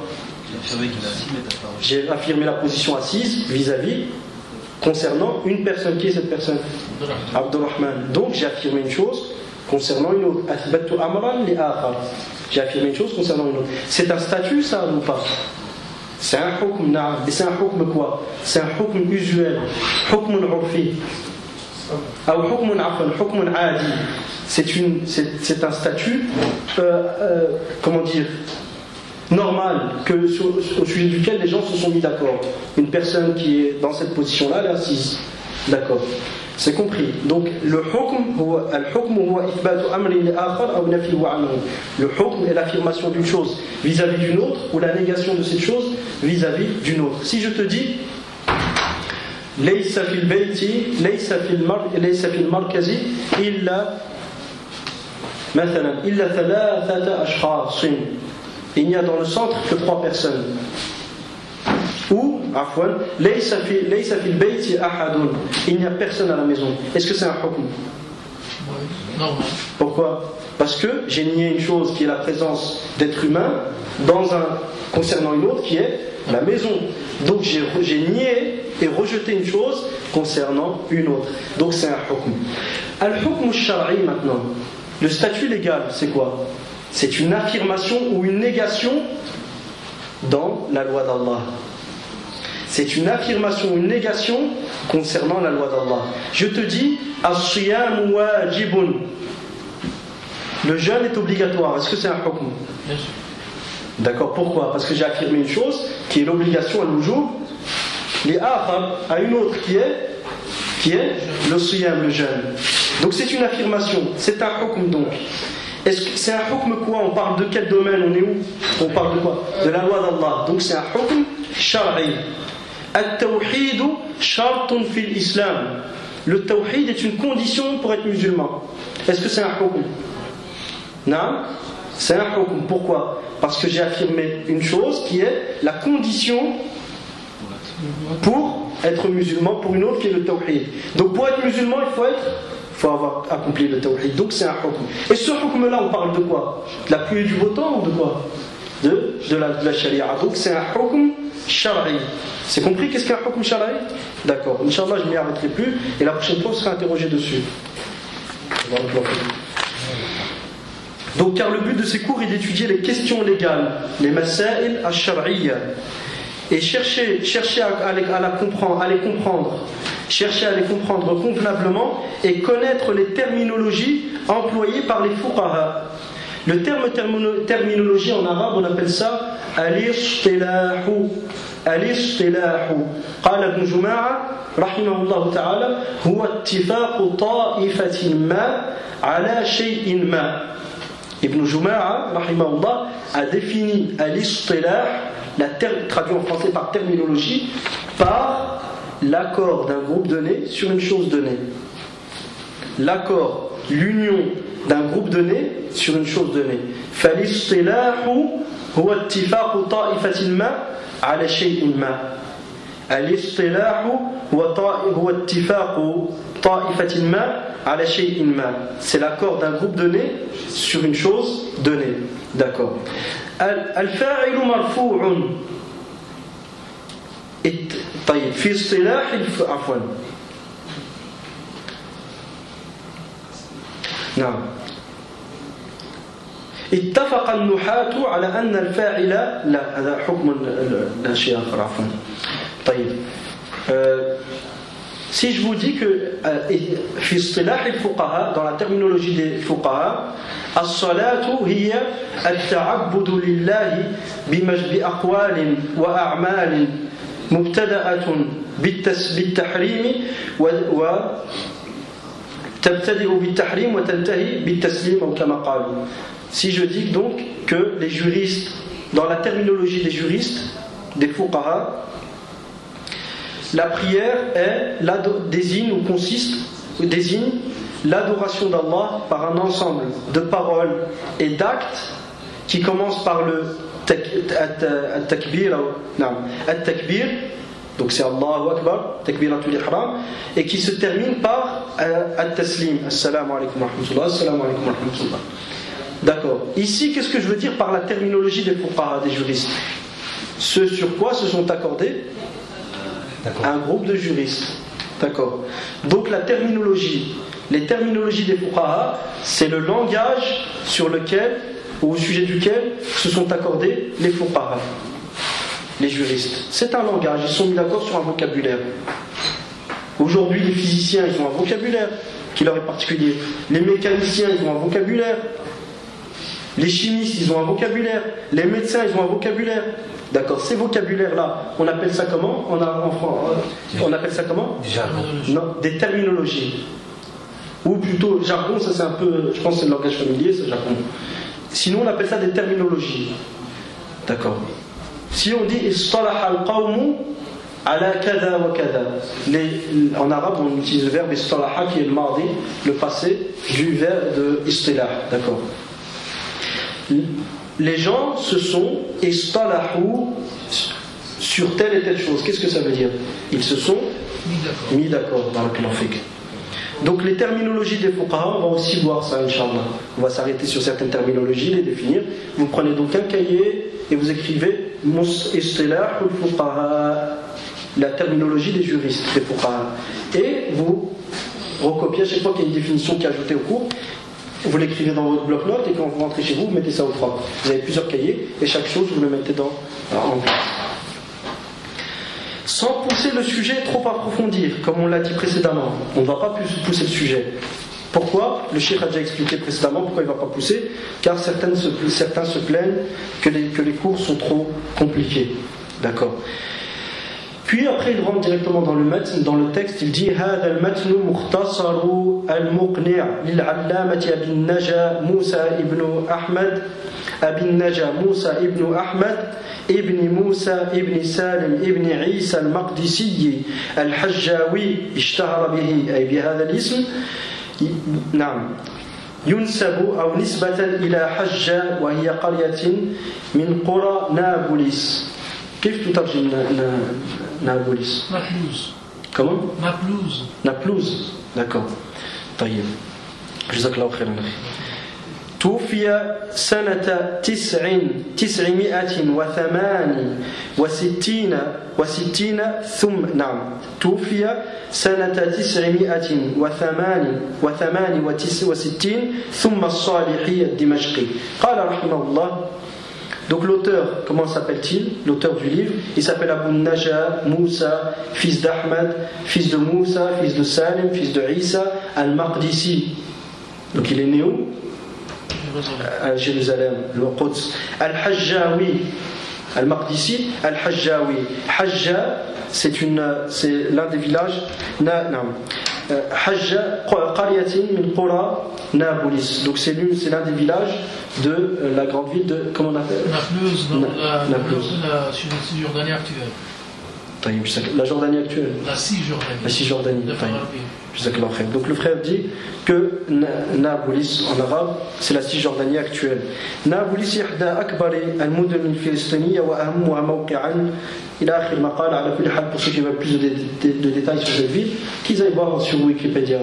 J'ai affirmé la position assise vis-à-vis concernant une personne. Qui est cette personne? Abdurrahman. Donc j'ai affirmé une chose concernant une autre. Athbattu amran li akhar. J'ai affirmé une chose concernant une autre. C'est un statut ça ou pas? C'est un hukm, mais c'est un hukm quoi? C'est un hukm usuel, hukm urfi, ou hukm adi. C'est un statut, comment dire, normal, au sujet duquel les gens se sont mis d'accord. Une personne qui est dans cette position-là, elle est assise. D'accord. C'est compris. Donc le hukm est l'affirmation d'une chose vis-à-vis d'une autre, ou la négation de cette chose vis-à-vis d'une autre. Si je te dis laysa fil bayti laysa fil markazi illa mathalan illa thalathata ashkhas, il n'y a dans le centre que 3 personnes. Ou, laysa fil bayti ahadun, il n'y a personne à la maison. Est-ce que c'est un hukm?
Non.
Pourquoi? Parce que j'ai nié une chose qui est la présence d'êtres humains concernant une autre qui est la maison. Donc j'ai nié et rejeté une chose concernant une autre. Donc c'est un hukm. Al-hukm al-shar'i maintenant. Le statut légal, c'est quoi? C'est une affirmation ou une négation dans la loi d'Allah. C'est une affirmation ou une négation concernant la loi d'Allah. Je te dis, as-siyam wajibun. Le jeûne est obligatoire. Est-ce que c'est un hukm?
Bien sûr.
D'accord, pourquoi? Parce que j'ai affirmé une chose qui est l'obligation à l'oujoub, li akhar à une autre qui est le siyam, le jeûne. Donc c'est une affirmation, c'est un hukm donc. Est-ce que c'est un hukm quoi? On parle de quel domaine? On est où? On parle de quoi? De la loi d'Allah. Donc c'est un hukm shar'i. At-tawhid shartun fil islam. Le tawhid est une condition pour être musulman. Est-ce que c'est un hukm? Non, c'est un hukm. Pourquoi? Parce que j'ai affirmé une chose qui est la condition pour être musulman, pour une autre qui est le tawhid. Donc pour être musulman, il faut avoir accompli le tawhid. Donc c'est un hukm. Et ce hukm là, on parle de quoi? De la pluie et du beau temps ou de quoi? de la sharia. Donc c'est un hukm shar'i. C'est compris qu'est-ce qu'un hukm shar'i? D'accord. Inch'Allah, je ne m'y arrêterai plus et la prochaine fois on sera interrogé dessus. Donc car le but de ces cours est d'étudier les questions légales, les masail ash-shar'iyya, et chercher à les comprendre, chercher à les comprendre convenablement et connaître les terminologies employées par les fuqaha. Le terme terminologie en arabe, on appelle ça al-istilahu. Al-istilahu. قال ابن جماعة رحمه الله تعالى هو اتفاق طائفة ما على شيء ما. Ibn Juma'a, rahimahullah, a défini al-istilah, traduit en français par terminologie, par l'accord d'un groupe donné sur une chose donnée. L'accord, l'union d'un groupe donné sur une chose donnée. Fal-istilahu huwa ittifaqu ta'ifatin ma ala shay'in ma. Al-istilahu huwa ittifaqu ta'ifatin ma ala shay'in ma. C'est l'accord d'un groupe donné sur une chose donnée. D'accord. Al-fa'ilu marfu'un. طيب في اصطلاح عفوا نعم اتفق النحاة على أن الفاعل لا هذا حكم لا شيء آخر عفوا طيب si je vous dis que في اصطلاح الفقهاء dans la terminologie des fuqaha الصلاة هي التعبد لله بأقوال وأعمال مبتدأة بالتحريم وتبتدئ بالتحريم وتنتهي بالتسليم أو كما قالوا. Si je dis donc que les juristes, dans la terminologie des juristes, des fuqaha, la prière désigne l'adoration d'Allah par un ensemble de paroles et d'actes qui commencent par le التكبير التكبير donc c'est Allahu Akbar takbiratul ihram et qui se termine par at-taslim assalamu alaykum wa rahmatullah assalamu alaykum wa rahmatullah. D'accord. Ici qu'est-ce que je veux dire par la terminologie des fuqaha, des juristes? Ce sur quoi se sont accordés un groupe de juristes. D'accord. Donc la terminologie, les terminologies des fuqaha, c'est le langage sur lequel au sujet duquel se sont accordés les fuqaha, les juristes. C'est un langage, ils sont mis d'accord sur un vocabulaire. Aujourd'hui, les physiciens, ils ont un vocabulaire qui leur est particulier. Les mécaniciens, ils ont un vocabulaire. Les chimistes, ils ont un vocabulaire. Les médecins, ils ont un vocabulaire. D'accord, ces vocabulaires-là, on appelle ça comment? On appelle ça comment? Non, des terminologies. Ou plutôt, jargon, ça c'est un peu, je pense que c'est le langage familier, ce jargon. Sinon, on appelle ça des terminologies. D'accord. Si on dit istalaha al-qawmu ala kada wa kada, en arabe, on utilise le verbe istalaha qui est le mardi, le passé du verbe de istilah. D'accord. Les gens se sont istalahu sur telle et telle chose. Qu'est-ce que ça veut dire? Ils se sont mis d'accord. Donc les terminologies des fuqaha, on va aussi voir ça, Inch'Allah. On va s'arrêter sur certaines terminologies, les définir. Vous prenez donc un cahier et vous écrivez Istilah al-fuqaha, la terminologie des juristes, des fuqaha. Et vous recopiez à chaque fois qu'il y a une définition qui est ajoutée au cours. Vous l'écrivez dans votre bloc-notes et quand vous rentrez chez vous, vous mettez ça au propre. Vous avez plusieurs cahiers et chaque chose, vous le mettez en place. Sans pousser le sujet trop approfondir, comme on l'a dit précédemment. On ne va pas pousser le sujet. Pourquoi? Le cheikh a déjà expliqué précédemment pourquoi il ne va pas pousser, car certains se plaignent que les cours sont trop compliqués. D'accord. Puis après il rentre directement dans le texte, il dit هذا المتن مختصر المقنع للعلامة أبي النجا موسى ابن أحمد أبي النجا موسى ابن أحمد ابن موسى ابن سالم ابن عيسى المقدسي الحجاوي اشتهر به أي بهذا الاسم نعم ينسب أو نسبة إلى حجة وهي قرية من قرى نابلس. كيف تترجم نابلس؟
Naplouse.
Comment?
Naplouse.
Naplouse. D'accord. طيب. جزاك الله خيرا. توفي سنة 968 ثم توفي سنة 968 ثم الصالحي الدمشقي. قال رحمه الله. Donc l'auteur, comment s'appelle-t-il? L'auteur du livre, il s'appelle Abu Naja Moussa, fils d'Ahmad, fils de Moussa, fils de Salim, fils de Isa, al-Maqdisi. Donc il est né où? À Jérusalem, le Quds. Al-Hajjawi, al-Maqdisi, al-Hajjawi. Hajja, c'est l'un des villages. Hajja, Qaryatin min Qura Nablus. Donc c'est l'un des villages de la grande ville de, comment on appelle?
Nablus, dans la Cisjordanie actuelle.
La Jordanie actuelle.
La Cisjordanie.
La Cisjordanie. Donc le frère dit que Nablus en arabe c'est la Cisjordanie actuelle. Nablus إحدى أكبر المدن الفلسطينية وأهمها موقعا إلى آخر مقال. على كل حال, pour ceux qui veulent plus de détails sur cette ville, qu'ils aillent voir sur Wikipédia.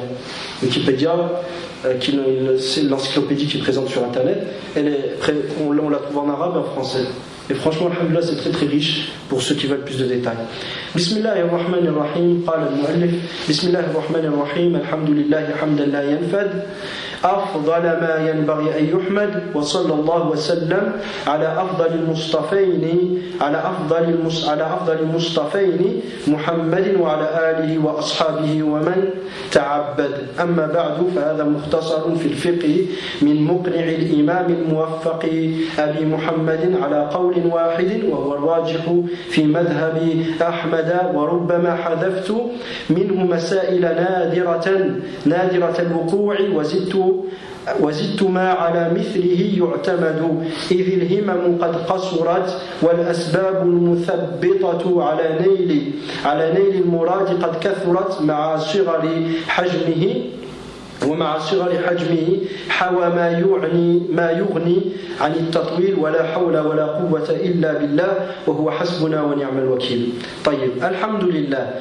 C'est l'encyclopédie qui est présente sur internet. On la trouve en arabe et en français. Et franchement, alhamdoulilah, c'est très très riche pour ceux qui veulent plus de détails. Bismillahirrahmanirrahim. Qala al-mu'allif. Bismillahirrahmanirrahim. Alhamdulillahi hamdan la yanfad. أفضل ما ينبغي أن يحمد وصلى الله وسلم على أفضل المصطفين محمد وعلى آله وأصحابه ومن تعبد. أما بعد فهذا مختصر في الفقه من مقنع الإمام الموفق أبي محمد على قول واحد وهو الراجح في مذهب أحمد وربما حذفت منه مسائل نادرة الوقوع وزدت ما على مثله يعتمد إذ الهمم قد قصرت والأسباب المثبطة على نيل المراد قد كثرت مع صغر حجمه حوى ما يغني عن التطويل ولا حول ولا قوة إلا بالله وهو حسبنا ونعم الوكيل. طيب, الحمد لله.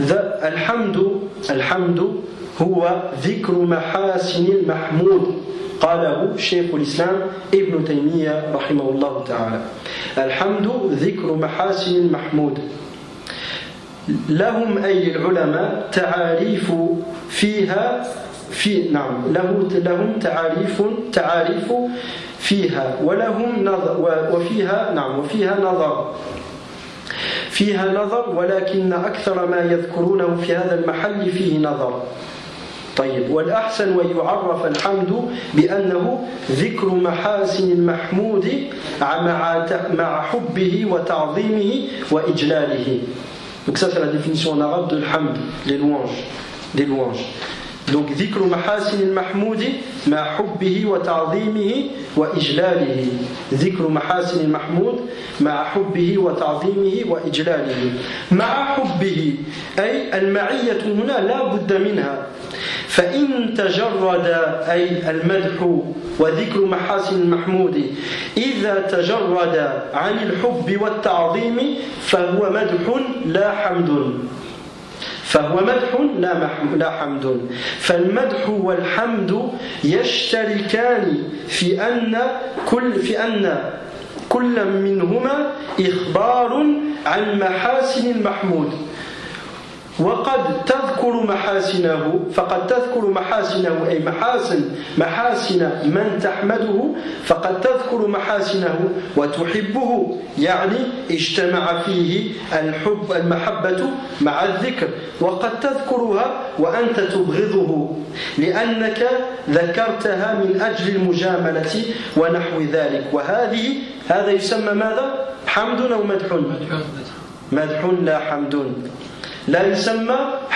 الحمد هو ذكر محاسن المحمود قاله شيخ الإسلام ابن تيمية رحمه الله تعالى. الحمد ذكر محاسن المحمود. لهم أي العلماء تعاريف فيها لهم تعاريف فيها ولهم نظر وفيها نظر ولكن أكثر ما يذكرونه في هذا المحل فيه نظر. طيب, والأحسن ويعرف الحمد بأنه ذكر محاسن المحمود مع حبه وتعظيمه وإجلاله. Donc ça c'est la définition en arabe de l'hamd, des louanges. Donc ذكر محاسن المحمود مع حبه وتعظيمه وإجلاله. ذكر محاسن المحمود مع حبه وتعظيمه وإجلاله. مع حبه أي المعية هنا لا بد منها. فإن تجرد أي المدح وذكر محاسن المحمود إذا تجرد عن الحب والتعظيم فهو مدح لا حمد. فالمدح والحمد يشتركان في أن كل منهما إخبار عن محاسن المحمود. وقد تذكر محاسنه أي محاسن من تحمده فقد تذكر محاسنه وتحبه يعني اجتمع فيه المحبة مع الذكر. وقد تذكرها وأنت تبغضه لأنك ذكرتها من أجل المجاملة ونحو ذلك. هذا يسمى ماذا؟ حمد أو مدح؟ مدح لا حمد. لا يسمى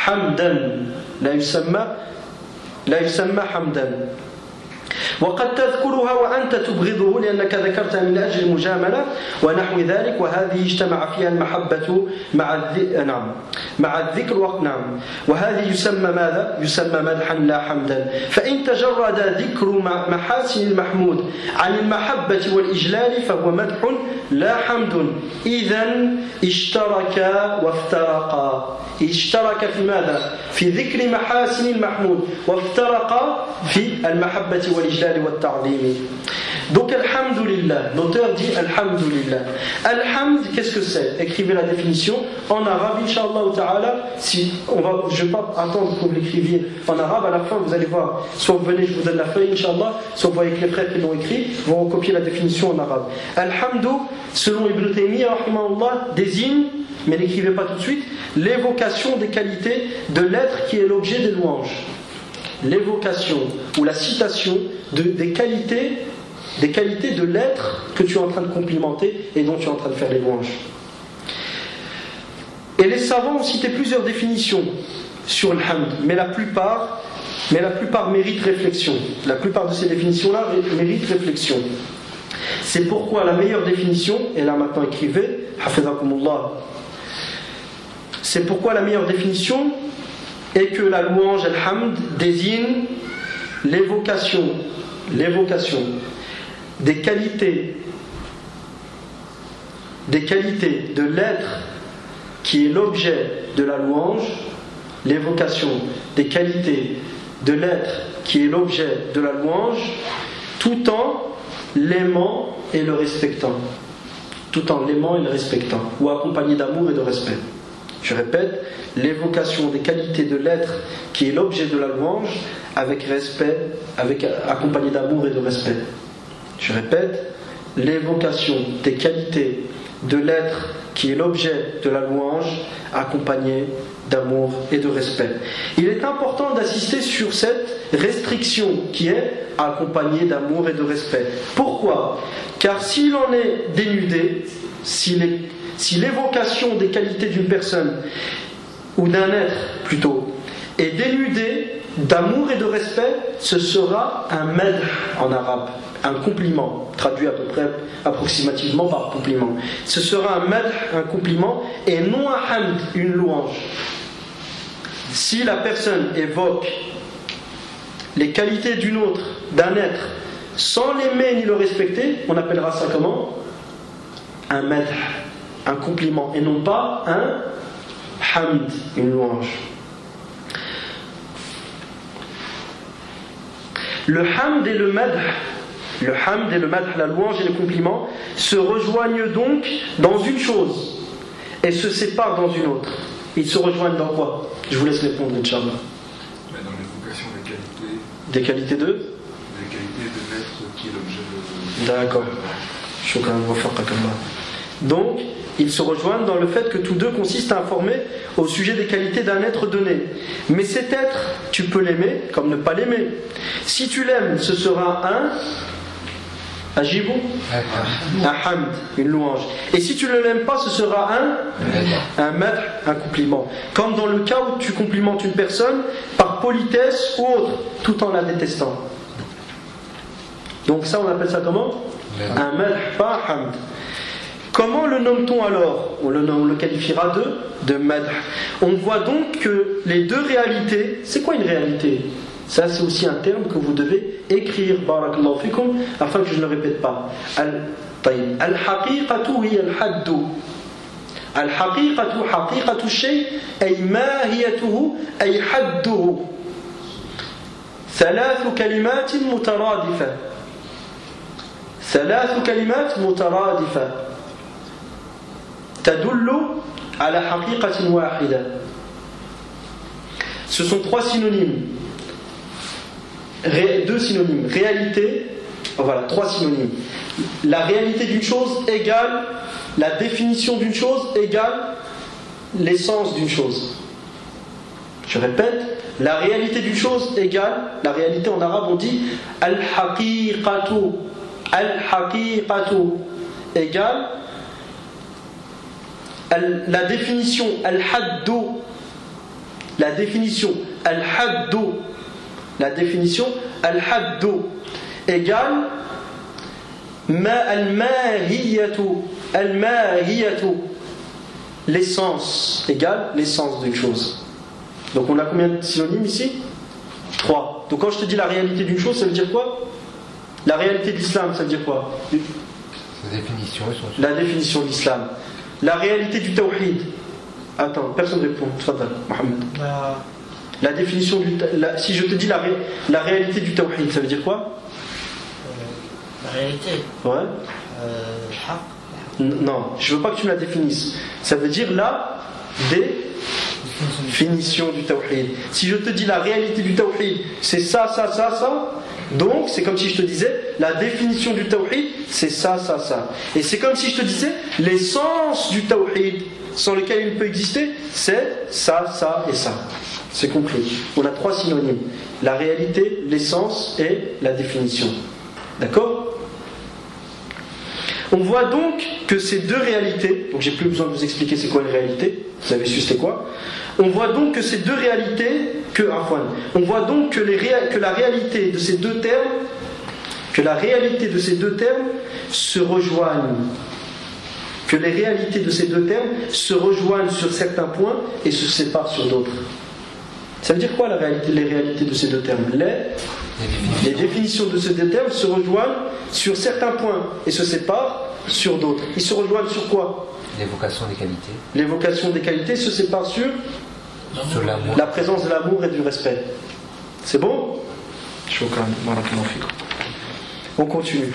حمدا. وقد تذكرها وأنت تبغضه لأنك ذكرتها من أجل المجاملة ونحو ذلك. وهذه اجتمع فيها المحبة مع الذكر. وهذه يسمى ماذا؟ يسمى مدحا لا حمدا. فإن تجرد ذكر محاسن المحمود عن المحبة والإجلال فهو مدح لا حمد. إذن اشتركا وافترقا. اشترك في ماذا؟ في ذكر محاسن المحمود وافترقا في المحبة والإجلال الإجلال والتعظيم. Donc alhamdulillah, l'auteur dit alhamdulillah. Alhamd, qu'est-ce que c'est? Écrivez la définition en arabe, inshallah ta'ala. Si je ne vais pas attendre que vous l'écriviez en arabe, à la fin vous allez voir, soit vous venez, je vous donne la feuille, inshallah, soit vous voyez que les frères qui l'ont écrit vont recopier la définition en arabe. Alhamdu, selon Ibn Taymiyyah, désigne, mais n'écrivez pas tout de suite, l'évocation des qualités de l'être qui est l'objet des louanges. L'évocation ou la citation des qualités de l'être que tu es en train de complimenter et dont tu es en train de faire les louanges. Et les savants ont cité plusieurs définitions sur le hamd, mais la plupart méritent réflexion. La plupart de ces définitions-là méritent réflexion. C'est pourquoi la meilleure définition, et là maintenant écrivez, hafizakumullah, c'est pourquoi la meilleure définition est que la louange, al-hamd, désigne l'évocation des qualités de l'être qui est l'objet de la louange, l'évocation des qualités de l'être qui est l'objet de la louange, tout en l'aimant et le respectant. Tout en l'aimant et le respectant, ou accompagné d'amour et de respect. Je répète, l'évocation des qualités de l'être qui est l'objet de la louange, avec respect, accompagné d'amour et de respect. Je répète, l'évocation des qualités de l'être qui est l'objet de la louange, accompagné d'amour et de respect. Il est important d'insister sur cette restriction qui est accompagnée d'amour et de respect. Pourquoi? Car s'il en est dénudé, si l'évocation des qualités d'une personne, ou d'un être plutôt, est dénudée d'amour et de respect, ce sera un madh en arabe, un compliment, traduit à peu près approximativement par compliment. Ce sera un madh, un compliment, et non un hamd, une louange. Si la personne évoque les qualités d'une autre, d'un être, sans l'aimer ni le respecter, on appellera ça comment? Un madh, un compliment, et non pas un hamd, une louange. Le hamd et le madh, la louange et le compliment, se rejoignent donc dans une chose et se séparent dans une autre. Ils se rejoignent dans quoi? Je vous laisse répondre, Inch'Allah.
Dans l'évocation des qualités.
Des qualités de?
Des qualités de l'être qui est l'objet de.
D'accord. Donc, ils se rejoignent dans le fait que tous deux consistent à informer au sujet des qualités d'un être donné. Mais cet être, tu peux l'aimer comme ne pas l'aimer. Si tu l'aimes, ce sera un ajibou, un hamd, une louange. Et si tu ne l'aimes pas, ce sera un madh, un compliment. Comme dans le cas où tu complimentes une personne par politesse ou autre, tout en la détestant. Donc ça, on appelle ça comment? Un madh, pas un hamd. Comment le nomme-t-on alors? On le qualifiera de madh. On voit donc que les deux réalités, c'est quoi une réalité? Ça, c'est aussi un terme que vous devez écrire, barakallahu fikum, afin que je ne le répète pas. Al-haqiqatu hiya al-haddu. Al-haqiqatu haqiqatu shay, ay mahiyatuhu, ay hadduhu. ثلاث كلمات مترادفة. ثلاث كلمات مترادفة. تدل على حقيقة واحدة. Ce sont trois synonymes. Deux synonymes. Réalité, voilà, trois synonymes. La réalité d'une chose égale la définition d'une chose égale l'essence d'une chose. Je répète, la réalité d'une chose égale, la réalité en arabe on dit al-haqiqatu. Al-haqiqatu égale la définition al-haddu. La définition al-haddu. La définition al-haddu égale al-mahiyatu. Al-mahiyatu. L'essence égale l'essence d'une chose. Donc on a combien de synonymes ici? 3. Donc quand je te dis la réalité d'une chose, ça veut dire quoi? La réalité de l'islam, ça veut dire quoi? La définition de l'islam. La réalité du tawhid. Attends, personne ne répond. Tfadal, Mohamed. La définition du... si je te dis la réalité du tawhid, ça veut dire quoi?
réalité.
Ouais. Non, je veux pas que tu me la définisses. Ça veut dire la définition du tawhid. Si je te dis la réalité du tawhid, c'est ça, ça, ça, ça. Donc, c'est comme si je te disais, la définition du tawhid, c'est ça, ça, ça. Et c'est comme si je te disais, l'essence du tawhid, sans lequel il peut exister, c'est ça, ça et ça. C'est compris. On a 3 synonymes. La réalité, l'essence et la définition. D'accord ? On voit donc que ces 2 réalités, donc j'ai plus besoin de vous expliquer c'est quoi une réalité, vous avez su c'est quoi. On voit donc que ces 2 réalités, on voit donc que la réalité de ces 2 termes, se rejoignent. Que les réalités de ces 2 termes se rejoignent sur certains points et se séparent sur d'autres. Ça veut dire quoi les réalités de ces 2 termes ? Les définitions de ces 2 termes se rejoignent sur certains points et se séparent sur d'autres. Ils se rejoignent sur quoi ?
L'évocation des qualités.
L'évocation des qualités se sépare sur
l'amour.
La présence de l'amour et du respect. C'est bon ? On continue.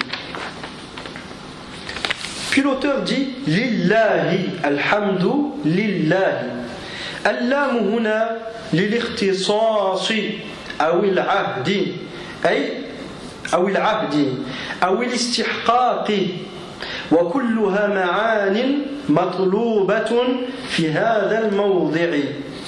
Puis l'auteur dit Lillahi, alhamdu lillahi. Allamu huna lilikhtisasi aw al-ahdi ay aw al-abdi aw al-istihqaqi wa kulluha ma'anin matlubatun fi hadha al-mawdi'i.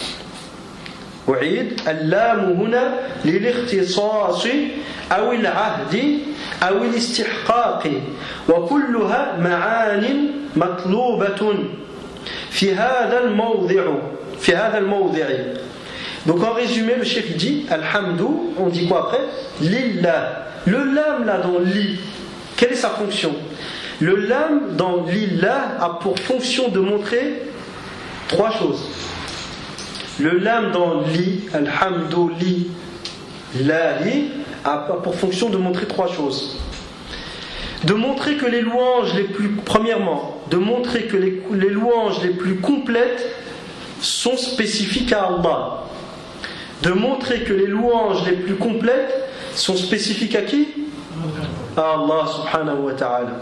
أعيد اللام هنا للاختصاص أو العهد أو الاستحقاق وكلها معان مطلوبة في هذا الموضع. Donc en résumé, le cheikh dit Alhamdou, on dit quoi après ? Lillah. Le lam là dans li, quelle est sa fonction ? Le lam dans lillah a pour fonction de montrer 3 choses. Le lam dans li, alhamdou li, lahi, a pour fonction de montrer 3 choses. De montrer que les louanges les plus, premièrement, de montrer que les louanges les plus complètes sont spécifiques à Allah. De montrer que les louanges les plus complètes sont spécifiques à qui ? À Allah subhanahu wa ta'ala.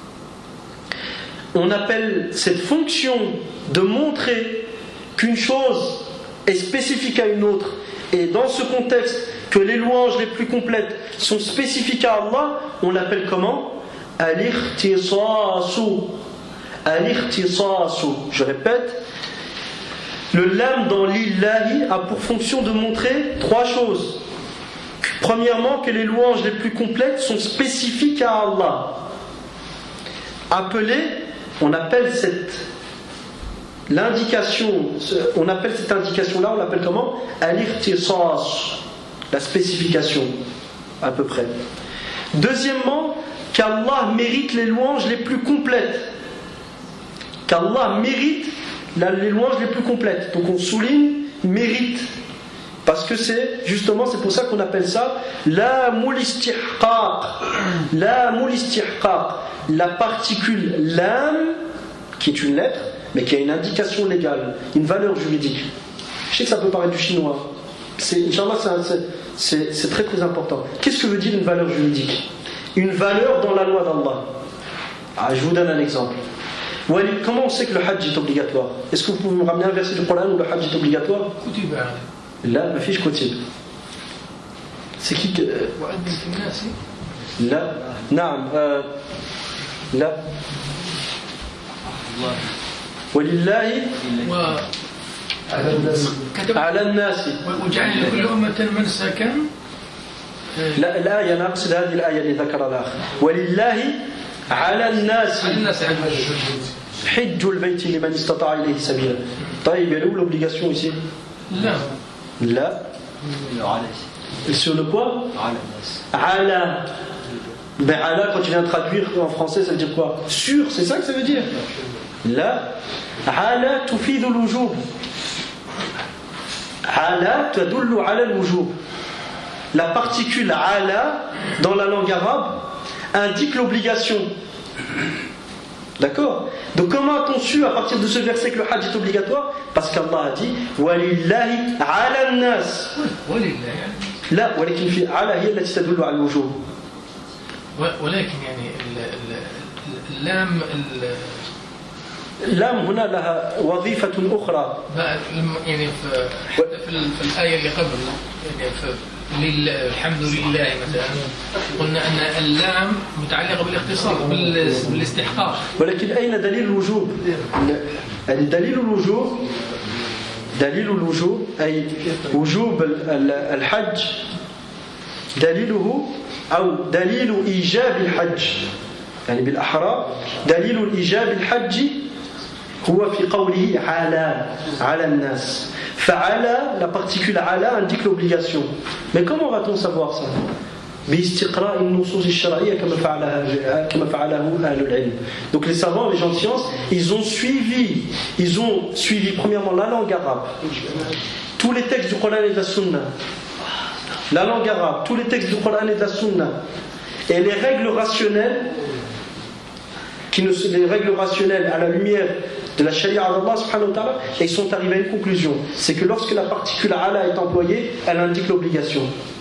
On appelle cette fonction de montrer qu'une chose est spécifique à une autre, et dans ce contexte que les louanges les plus complètes sont spécifiques à Allah, on l'appelle comment ? Al-ikhtisasu. Al-ikhtisasu. Je répète, le lam dans lillahi a pour fonction de montrer 3 choses. Premièrement, que les louanges les plus complètes sont spécifiques à Allah. On appelle cette indication-là, on l'appelle comment ? Al-ikhtisas, la spécification, à peu près. Deuxièmement, qu'Allah mérite les louanges les plus complètes. Qu'Allah mérite les louanges les plus complètes. Donc on souligne mérite. Parce que c'est pour ça qu'on appelle ça la mulistihqaq. La mulistihqaq. La particule lam, qui est une lettre, mais qui a une indication légale, une valeur juridique. Je sais que ça peut paraître du chinois. Inch'Allah, c'est très très important. Qu'est-ce que veut dire une valeur juridique ? Une valeur dans la loi d'Allah. Je vous donne un exemple. Comment on sait que le hajj est obligatoire ? Est-ce que vous pouvez me ramener un verset du Coran où le hajj est obligatoire ? Là, ma fiche Kotib. C'est qui que... Là, naam, là. ولله على الناس
وجعل لكل أمة منسكا.
لا الآية نقصد هذه الآية اللي ذكرها الأخ. ولله على الناس حج البيت لمن استطاع إليه سبيلا. طيب elle est où l'obligation ici? Là. Sur le quoi? Ala. Ben ala, quand tu viens traduire en français, ça veut dire quoi? Sur, c'est ça que ça veut dire? Là. Ala tufidu l'wujub. Ala tadullu ala l'wujub. La particule ala dans la langue arabe indique l'obligation. D'accord? Donc comment a-t-on su à partir de ce verset que le hajj est obligatoire? Parce qu'Allah a dit walillahi ala an-nas. Là, walakin fi ala hiya allati tadullu ala al-wujub.
ولكن يعني اللام
اللام هنا لها وظيفة أخرى.
يعني في الآية اللي قبل يعني الحمد لله مثلا قلنا أن اللام متعلقة بالاختصاص بالاستحقاق.
ولكن أين دليل الوجوب؟ دليل الوجوب أي وجوب الحج دليله أو دليل إيجاب الحج يعني بالأحرى دليل الإيجاب الحج هو في قوله على الناس. فعلى, la particule على indique l'obligation. Mais comment va-t-on savoir ça? باستقراء النصوص الشرعية كما فعله أهل العلم. Donc les savants, les gens de science, ils ont suivi premièrement la langue arabe, tous les textes du Coran et de la Sunna, la langue arabe, tous les textes du Coran et de la Sunna, et les règles rationnelles à la lumière de la charia d'Allah subhanahu wa ta'ala, et ils sont arrivés à une conclusion, c'est que lorsque la particule ala est employée, elle indique l'obligation.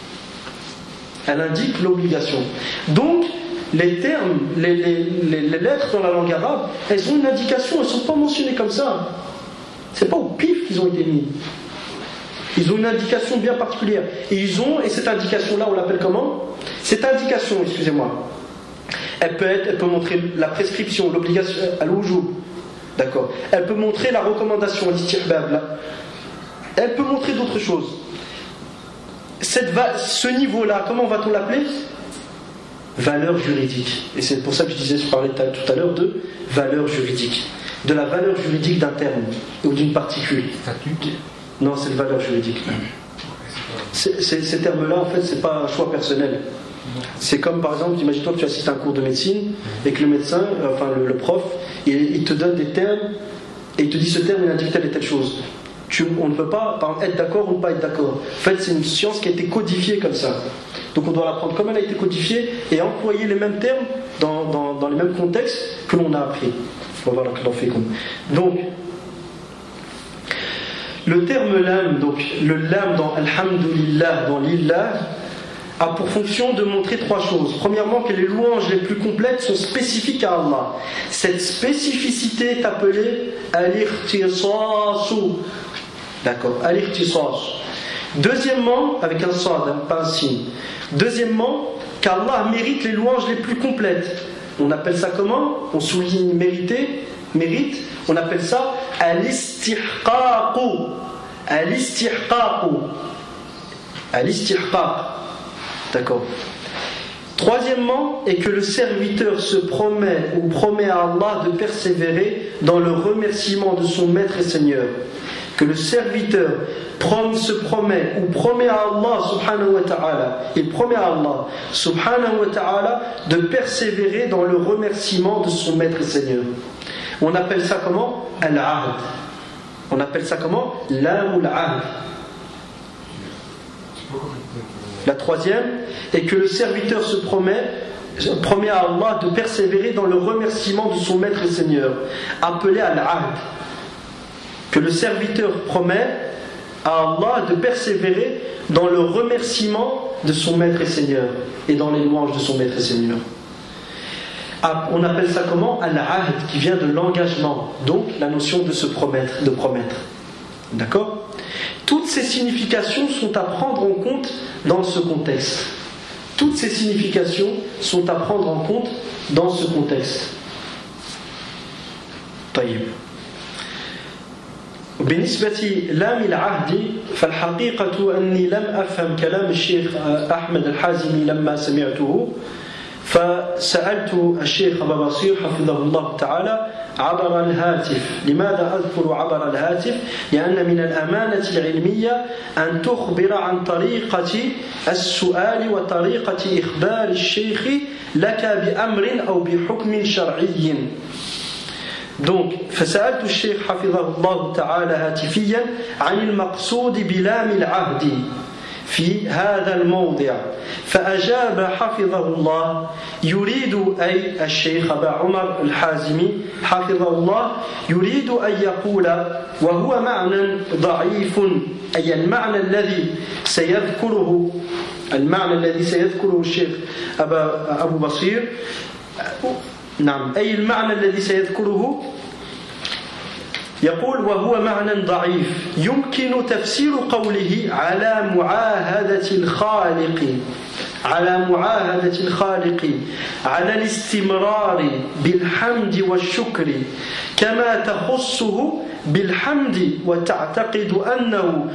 Donc les termes, les lettres dans la langue arabe, elles ont une indication, elles ne sont pas mentionnées comme ça. C'est pas au pif qu'ils ont été mis. Ils ont une indication bien particulière. Et cette indication-là, on l'appelle comment? Cette indication, excusez-moi, elle peut montrer la prescription, l'obligation, al-wujub. D'accord. Elle peut montrer la recommandation, l'istirbab. Elle peut montrer d'autres choses. Ce niveau-là, comment va-t-on l'appeler? Valeur juridique. Et c'est pour ça que je parlais tout à l'heure de valeur juridique. De la valeur juridique d'un terme ou d'une particule. Non, c'est une valeur juridique. Ces termes-là, en fait, c'est pas un choix personnel. C'est comme par exemple, imagine-toi que tu assistes à un cours de médecine et que le médecin, le prof, il te donne des termes et il te dit ce terme il indique telle et telle chose. On ne peut pas être d'accord ou ne pas être d'accord. En fait, c'est une science qui a été codifiée comme ça. Donc on doit la prendre comme elle a été codifiée et employer les mêmes termes dans les mêmes contextes que l'on a appris. Voilà que l'on fait comme. Donc, le terme lam, donc le lam dans Alhamdulillah, dans l'illah, a pour fonction de montrer trois choses. Premièrement, que les louanges les plus complètes sont spécifiques à Allah. Cette spécificité est appelée al-ikhtisasu. D'accord, al-ikhtisas. Deuxièmement, avec un sad, pas un signe. Deuxièmement, qu'Allah mérite les louanges les plus complètes. On appelle ça comment? On souligne mérite. On appelle ça al-istihqaq. Al-istihqaq. D'accord. Troisièmement, et que le serviteur se promet à Allah de persévérer dans le remerciement de son maître et Seigneur. Que le serviteur promet à Allah subhanahu wa ta'ala, il promet à Allah subhanahu wa ta'ala de persévérer dans le remerciement de son maître et Seigneur. On appelle ça comment? Al-ahd. On appelle ça comment? Lamul ahd. La troisième est que le serviteur se promet à Allah de persévérer dans le remerciement de son maître et Seigneur, appelé al-ahd. Que le serviteur promet à Allah de persévérer dans le remerciement de son maître et Seigneur et dans les louanges de son maître et Seigneur. On appelle ça comment? Al-ahd, qui vient de l'engagement, donc la notion de se promettre, de promettre. D'accord? Toutes ces significations sont à prendre en compte dans ce contexte. Toutes ces significations sont à prendre en compte dans ce contexte. طيب. بالنسبة لام العهد فالحقيقة أني لم أفهم كلام الشيخ أحمد الحازمي لما سمعته فسألت الشيخ أبا بصير حفظه الله تعالى عبر الهاتف. لماذا أذكر عبر الهاتف؟ لأن من الأمانة العلمية أن تخبر عن طريقة السؤال وطريقة إخبار الشيخ لك بأمر أو بحكم شرعي. Donc, فسألت الشيخ حفظه الله تعالى هاتفيا عن المقصود بلام العهد في هذا الموضع فأجاب حفظه الله يريد أي الشيخ أبا عمر الحازمي حفظه الله يريد أن يقول وهو معنى ضعيف أي المعنى الذي سيذكره المعنى الذي سيذكره الشيخ أبو بصير نعم أي المعنى الذي سيذكره يقول وهو معنى ضعيف يمكن تفسير قوله على معاهدة الخالق على الاستمرار بالحمد والشكر كما تخصه بالحمد وتعتقد أنه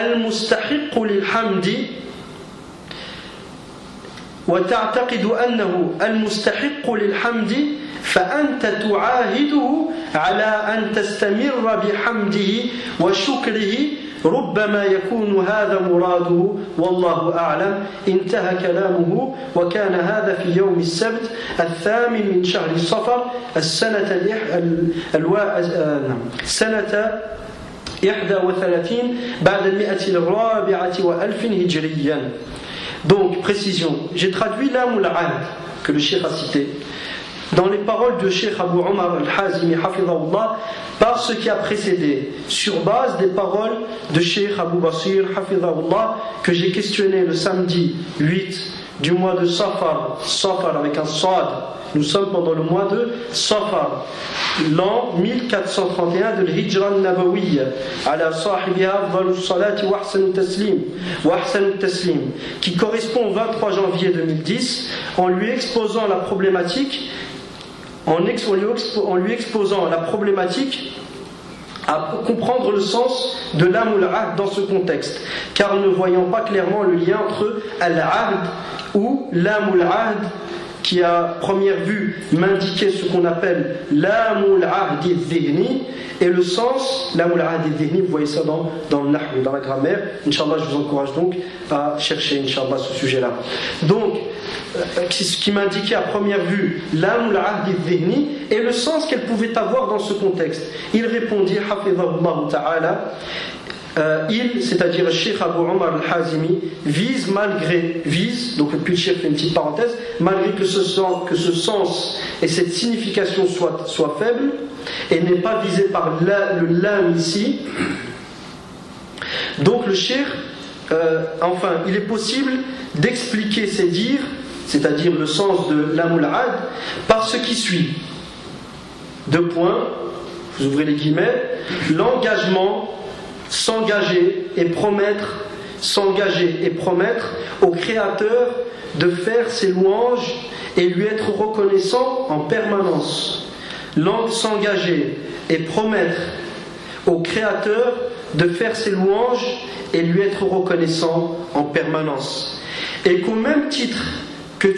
المستحق للحمد فأنت تعاهده على أن تستمر بحمده وشكره ربما يكون هذا مراده والله أعلم انتهى كلامه وكان هذا في يوم السبت 8 من شهر صفر سنة 31 بعد 104 هجريا. Donc, précision, j'ai traduit l'am ou l'ad que le Cheikh a cité dans les paroles de Cheikh Abu Omar al-Hazimi Hafidhahullah par ce qui a précédé, sur base des paroles de Cheikh Abu Basir Hafidhahullah que j'ai questionné le samedi 8 du mois de Safar avec un Sad. Nous sommes pendant le mois de Safar, l'an 1431 de l'Hijra al-Nabawiyya, ala sahibiha afdalus salati wa ahsanut taslim, qui correspond au 23 janvier 2010, en lui exposant la problématique, à comprendre le sens de l'am ou l'ahd dans ce contexte, car ne voyant pas clairement le lien entre al-ahd ou l'am ou l'ahd, qui à première vue m'indiquait ce qu'on appelle l'amul ahdi dhihni et le sens l'amul ahdi dhihni, vous voyez ça dans le nahw, dans la grammaire. Inch'Allah, je vous encourage donc à chercher Inch'Allah ce sujet-là. Donc, ce qui m'indiquait à première vue l'amul ahdi dhihni et le sens qu'elle pouvait avoir dans ce contexte. Il répondit hafidhahullah ta'ala, c'est-à-dire le Cheikh Abu Omar al-Hazimi vise, donc puis le Cheikh fait une petite parenthèse, malgré que ce sens et cette signification soient faibles et n'est pas visé par le lam ici. Donc le Cheikh, il est possible d'expliquer ces dires, c'est-à-dire le sens de l'am ou l'ad, par ce qui suit. 2 points, vous ouvrez les guillemets, l'engagement, s'engager et promettre au Créateur de faire ses louanges et lui être reconnaissant en permanence. S'engager et promettre au Créateur de faire ses louanges et lui être reconnaissant en permanence. Et qu'au même titre que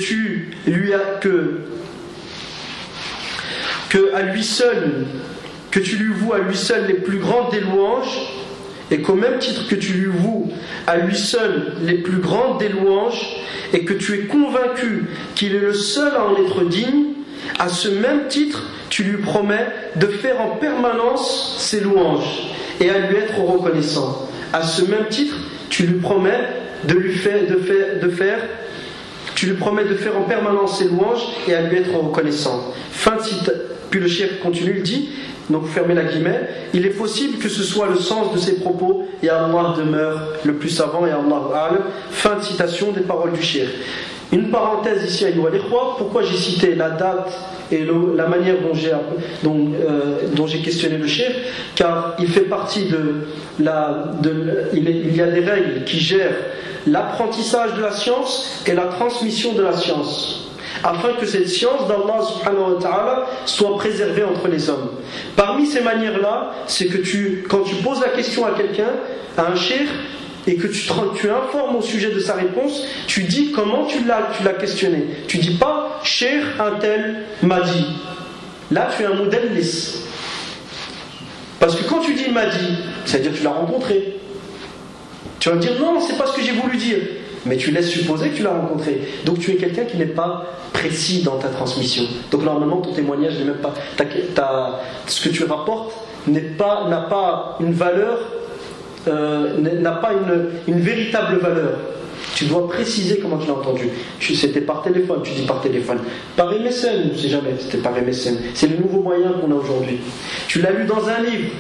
tu lui voues à lui seul les plus grandes des louanges, et qu'au même titre que tu lui voues à lui seul les plus grandes des louanges, et que tu es convaincu qu'il est le seul à en être digne, à ce même titre, tu lui promets de faire en permanence ses louanges et à lui être reconnaissant. À ce même titre, tu lui promets de faire en permanence ses louanges et à lui être reconnaissant. Puis le cheikh continue, il dit, donc fermez la guillemets, il est possible que ce soit le sens de ses propos et Allah demeure le plus savant et Allah a'lam. Fin de citation des paroles du cheikh. Une parenthèse ici à Ikhwa, pourquoi j'ai cité la date et la manière dont j'ai questionné le cheikh, car il fait partie il y a des règles qui gèrent l'apprentissage de la science et la transmission de la science, afin que cette science d'Allah subhanahu wa ta'ala soit préservée entre les hommes. Parmi ces manières-là, c'est que quand tu poses la question à quelqu'un, à un cheikh, et que tu informes au sujet de sa réponse, tu dis comment tu l'as questionné. Tu dis pas cheikh un tel m'a dit. Là tu es un modèle lisse. Parce que quand tu dis m'a dit, c'est-à-dire que tu l'as rencontré. Tu vas me dire non, c'est pas ce que j'ai voulu dire. Mais tu laisses supposer que tu l'as rencontré. Donc tu es quelqu'un qui n'est pas précis dans ta transmission. Donc normalement ton témoignage n'est même pas. Ce que tu rapportes n'a pas une valeur, n'a pas une véritable valeur. Tu dois préciser comment tu l'as entendu. C'était par téléphone, tu dis par téléphone. Par MSN, je ne sais jamais, c'était par MSN. C'est le nouveau moyen qu'on a aujourd'hui. Tu l'as lu dans un livre.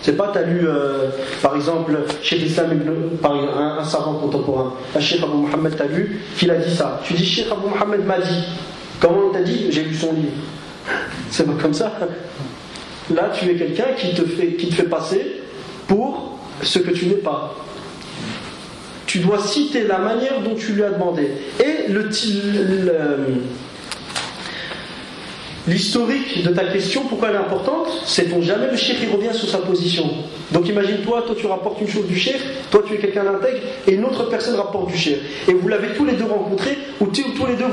C'est pas, tu as lu, par exemple, Cheikh l'Islam, un savant contemporain, Cheikh Abou Mohammed, tu as lu qu'il a dit ça. Tu dis, Cheikh Abou Mohammed m'a dit. Comment il t'a dit? J'ai lu son livre. C'est pas comme ça. Là, tu es quelqu'un qui te fait passer pour ce que tu n'es pas. Tu dois citer la manière dont tu lui as demandé. Et l'historique de ta question, pourquoi elle est importante? Sait-on jamais, le cheikh il revient sur sa position. Donc imagine-toi, toi tu rapportes une chose du cheikh, toi tu es quelqu'un d'intègre, et une autre personne rapporte du cheikh. Et vous l'avez tous les deux rencontré, ou tous les deux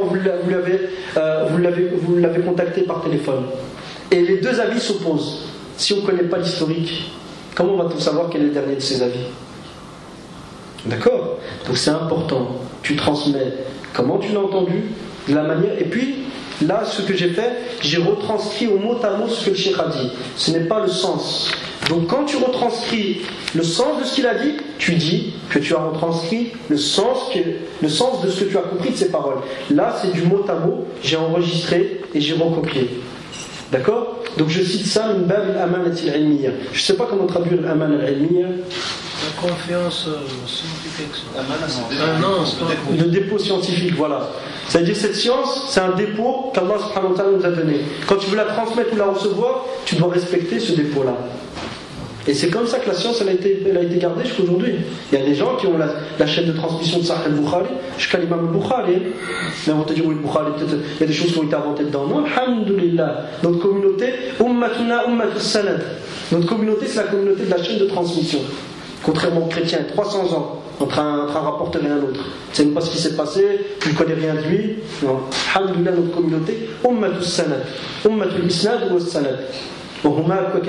vous l'avez contacté par téléphone. Et les deux avis s'opposent. Si on ne connaît pas l'historique, comment va-t-on savoir quel est le dernier de ces avis? D'accord? Donc c'est important. Tu transmets comment tu l'as entendu, de la manière. Et puis, là, ce que j'ai fait, j'ai retranscrit au mot à mot ce que le cheikh a dit. Ce n'est pas le sens. Donc quand tu retranscris le sens de ce qu'il a dit, tu dis que tu as retranscrit le sens de ce que tu as compris de ses paroles. Là, c'est du mot à mot, j'ai enregistré et j'ai recopié. D'accord? Donc je cite ça, min bab al-amanati al-ilmiyya. Je ne sais pas comment traduire al-amana al-ilmiyya.
La confiance scientifique.
Non,
le dépôt scientifique, voilà. C'est-à-dire cette science, c'est un dépôt qu'Allah subhanahu wa ta'ala nous a donné. Quand tu veux la transmettre ou la recevoir, tu dois respecter ce dépôt-là. Et c'est comme ça que la science elle a été gardée jusqu'à aujourd'hui. Il y a des gens qui ont la chaîne de transmission de Sahih al-Bukhari jusqu'à l'imam al-Bukhari. Mais on va te dire, oui, le Bukhari, peut-être, il y a des choses qui ont été inventées dedans. Non, alhamdulillah. Notre communauté, ummatuna ummatus sanad. Notre communauté, c'est la communauté de la chaîne de transmission. Contrairement aux chrétiens, 300 ans entre un rapporteur et un autre. Tu ne sais même pas ce qui s'est passé, tu ne connais rien de lui. Non. Alhamdulillah, notre communauté, ummatus sanad. Ummatul isnad ou sanad. Donc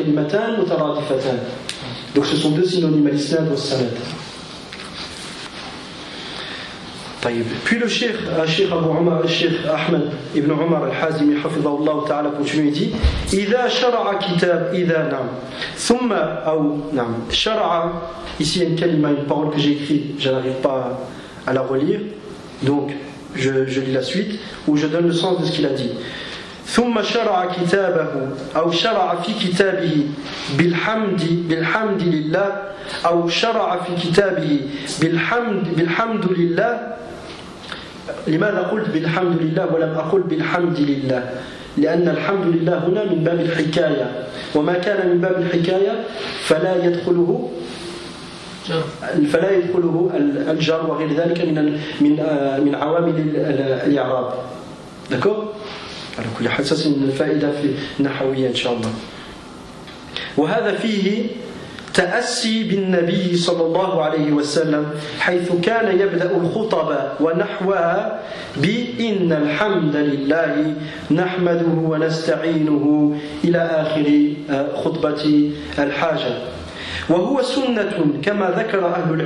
ce sont deux synonymes à l'isnad ou sanad. Puis le cheikh Abu Umar, le cheikh Ahmed ibn Umar al-Hazimi hafidhahullah ta'ala continue et dit إذا شرع كتاب إذا نعم ثم أو نعم شرع, ici il y a une kalima, une parole que j'ai écrite, je n'arrive pas à la relire, donc je lis la suite où je donne le sens de ce qu'il a dit. ثم شرع كتابه أو شرع في كتابه بالحمد لله أو شرع في كتابه بالحمد لله. لماذا قلت بالحمد لله ولم أقل بالحمد لله؟ لأن الحمد لله هنا من باب الحكاية، وما كان من باب الحكاية فلا يدخله الجر وغير ذلك من عوامل الإعراب. D'accord? على كل حال c'est une فائدة في النحوية إن شاء الله. وهذا فيه تأسي بالنبي صلى الله عليه وسلم حيث كان يبدأ الخطب ونحوها بإن الحمد لله نحمده ونستعينه إلى آخر خطبة الحاجة. وهو سنة كما ذكر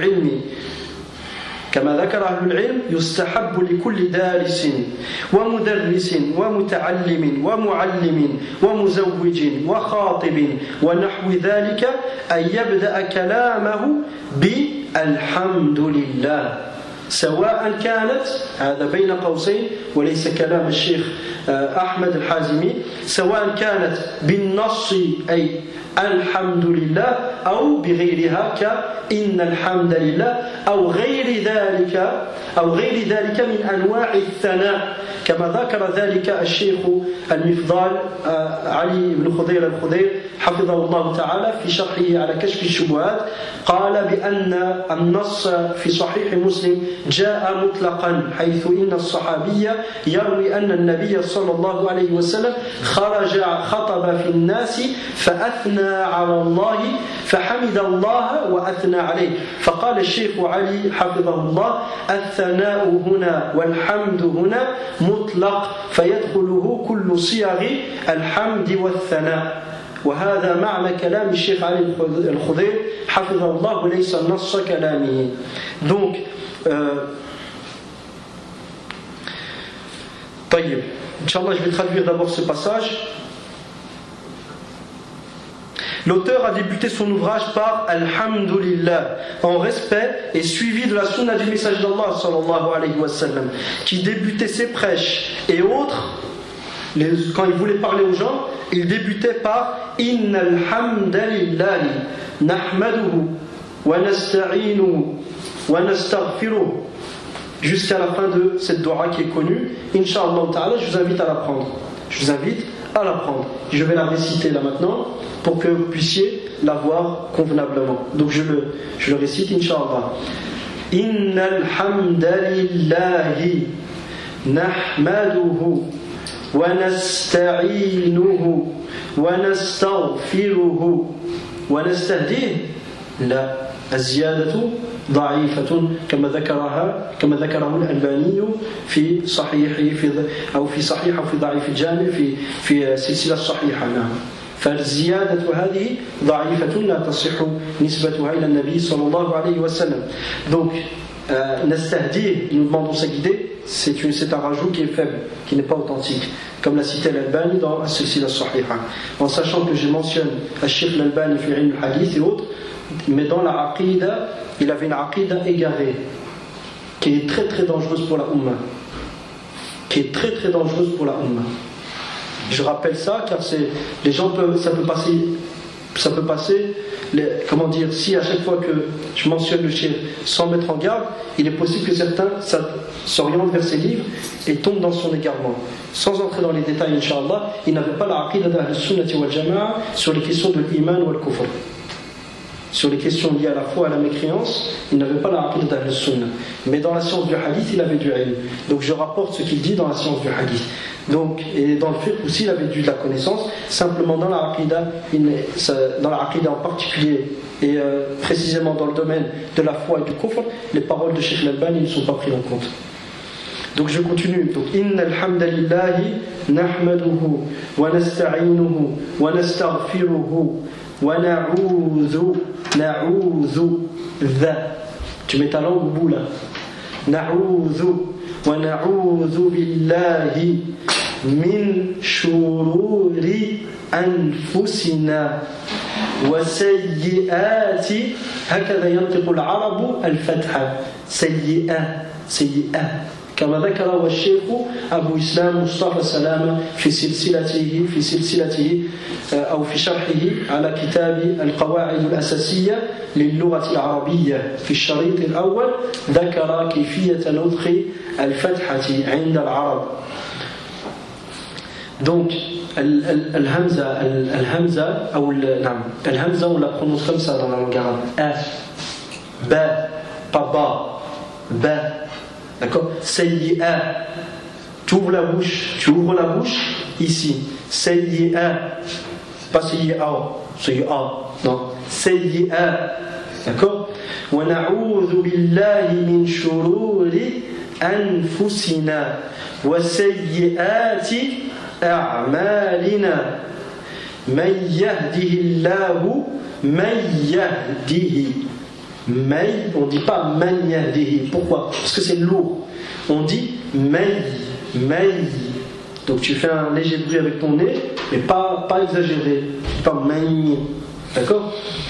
أهل العلم يستحب لكل دارس ومدرس ومتعلم ومعلم ومزوج وخاطب ونحو ذلك أن يبدأ كلامه بالحمد لله، سواء كانت، هذا بين قوسين وليس كلام الشيخ أحمد الحازمي، سواء كانت بالنص أي الحمد لله أو بغيرها كإن الحمد لله أو غير ذلك من أنواع الثناء، كما ذكر ذلك الشيخ المفضال علي بن خضير الخضير حفظه الله تعالى في شرحه على كشف الشبهات، قال بأن النص في صحيح مسلم جاء مطلقا، حيث إن الصحابي يروي أن النبي صلى الله عليه وسلم خطب في الناس فأثنى على الله فحمد الله وأثنى عليه، فقال الشيخ علي حفظه الله الثناء هنا والحمد هنا مطلق فيدخله كل صيغ الحمد والثناء. وهذا معنى كلام الشيخ علي الخضير حفظه الله وليس نص كلامه. Donc طيب, Inch'Allah, je vais traduire d'abord ce passage. L'auteur a débuté son ouvrage par Alhamdulillah, en respect et suivi de la sunna du message d'Allah sallallahu alayhi wa sallam, qui débutait ses prêches et autres quand il voulait parler aux gens, il débutait par Innal hamdalillahi nahmaduhu wa nasta'inuhu wa nastaghfiruh jusqu'à la fin de cette dua qui est connue. Inch'Allah ta'ala, je vous invite à l'apprendre. Je vais la réciter là maintenant pour que vous puissiez la voir convenablement. Donc je le récite, Inch'Allah. Innal hamdalillahi nahmaduhu wa nasta'inuhu wa nastaghfiruhu wa nastahdihi. La الزيادة ضعيفة كما ذكره الألباني في صحيح أو في ضعيف الجامع في سلسلة صحيحة. نعم. فالزيادة هذه ضعيفة لا تصح نسبتها إلى النبي صلى الله عليه وسلم. Donc نستهديه, nous demandons sa guidée, c'est un rajout qui est faible, qui n'est pas authentique, comme l'a cité l'Albani dans la Silsila Sahiha, en sachant que je mentionne Al-Sheikh l'Albani fi ilm al-hadith et autres, mais dans la aqida, il avait une aqida égarée qui est très très dangereuse pour la Ummah, Je rappelle ça car les gens ça peut passer comment dire, si à chaque fois que je mentionne le shirk sans mettre en garde, il est possible que certains s'orientent vers ses livres et tombent dans son égarement. Sans entrer dans les détails, Inch'Allah, il n'avait pas la aqida d'Ahl Sunnati wal Jama'a sur les questions de l'iman ou al-kufr. Sur les questions liées à la foi et à la mécréance, il n'avait pas la aqida d'Ahl Sunnah. Mais dans la science du hadith, il avait du ilm. Donc je rapporte ce qu'il dit dans la science du hadith. Donc, et dans le fiqh aussi, il avait de la connaissance. Simplement dans la aqida en particulier, et précisément dans le domaine de la foi et du kufr, les paroles de Sheikh Al-Albani ne sont pas prises en compte. Donc je continue. Donc innal hamdalillahi nahmaduhu wa nasta'inuhu wa nastaghfiruhu wa na'udhu tu mets ta langue au bout là. Na'udhu wa na'udhu billahi min shururi anfusina wa sayyiati. هكذا ينطق العرب الفتحة سيئة كما ذكره الشيخ أبو إسلام مصطفى سلامة في سلسلته أو في شرحه على كتاب القواعد الأساسية للغة العربية. في الشريط الأول ذكر كيفية نطق الفتحة عند العرب. Donc الهمزة أو نعم الهمزة on la prononce comme ça dans la langue arabe. Ba, pas ba, ba. D'accord? Sayyi'a. Tu ouvres la bouche ici. Sayyi'a. Pas sayyi'a. Non. Sayyi'a. D'accord? Wa na'udhu billahi min shururi anfusina wa sayyi'ati a'malina. Man yahdihillahu man yahdihi. May, on ne dit pas man yahdihi. Pourquoi? Parce que c'est lourd. On dit may. Donc tu fais un léger bruit avec ton nez, mais pas exagéré. Pas may. D'accord?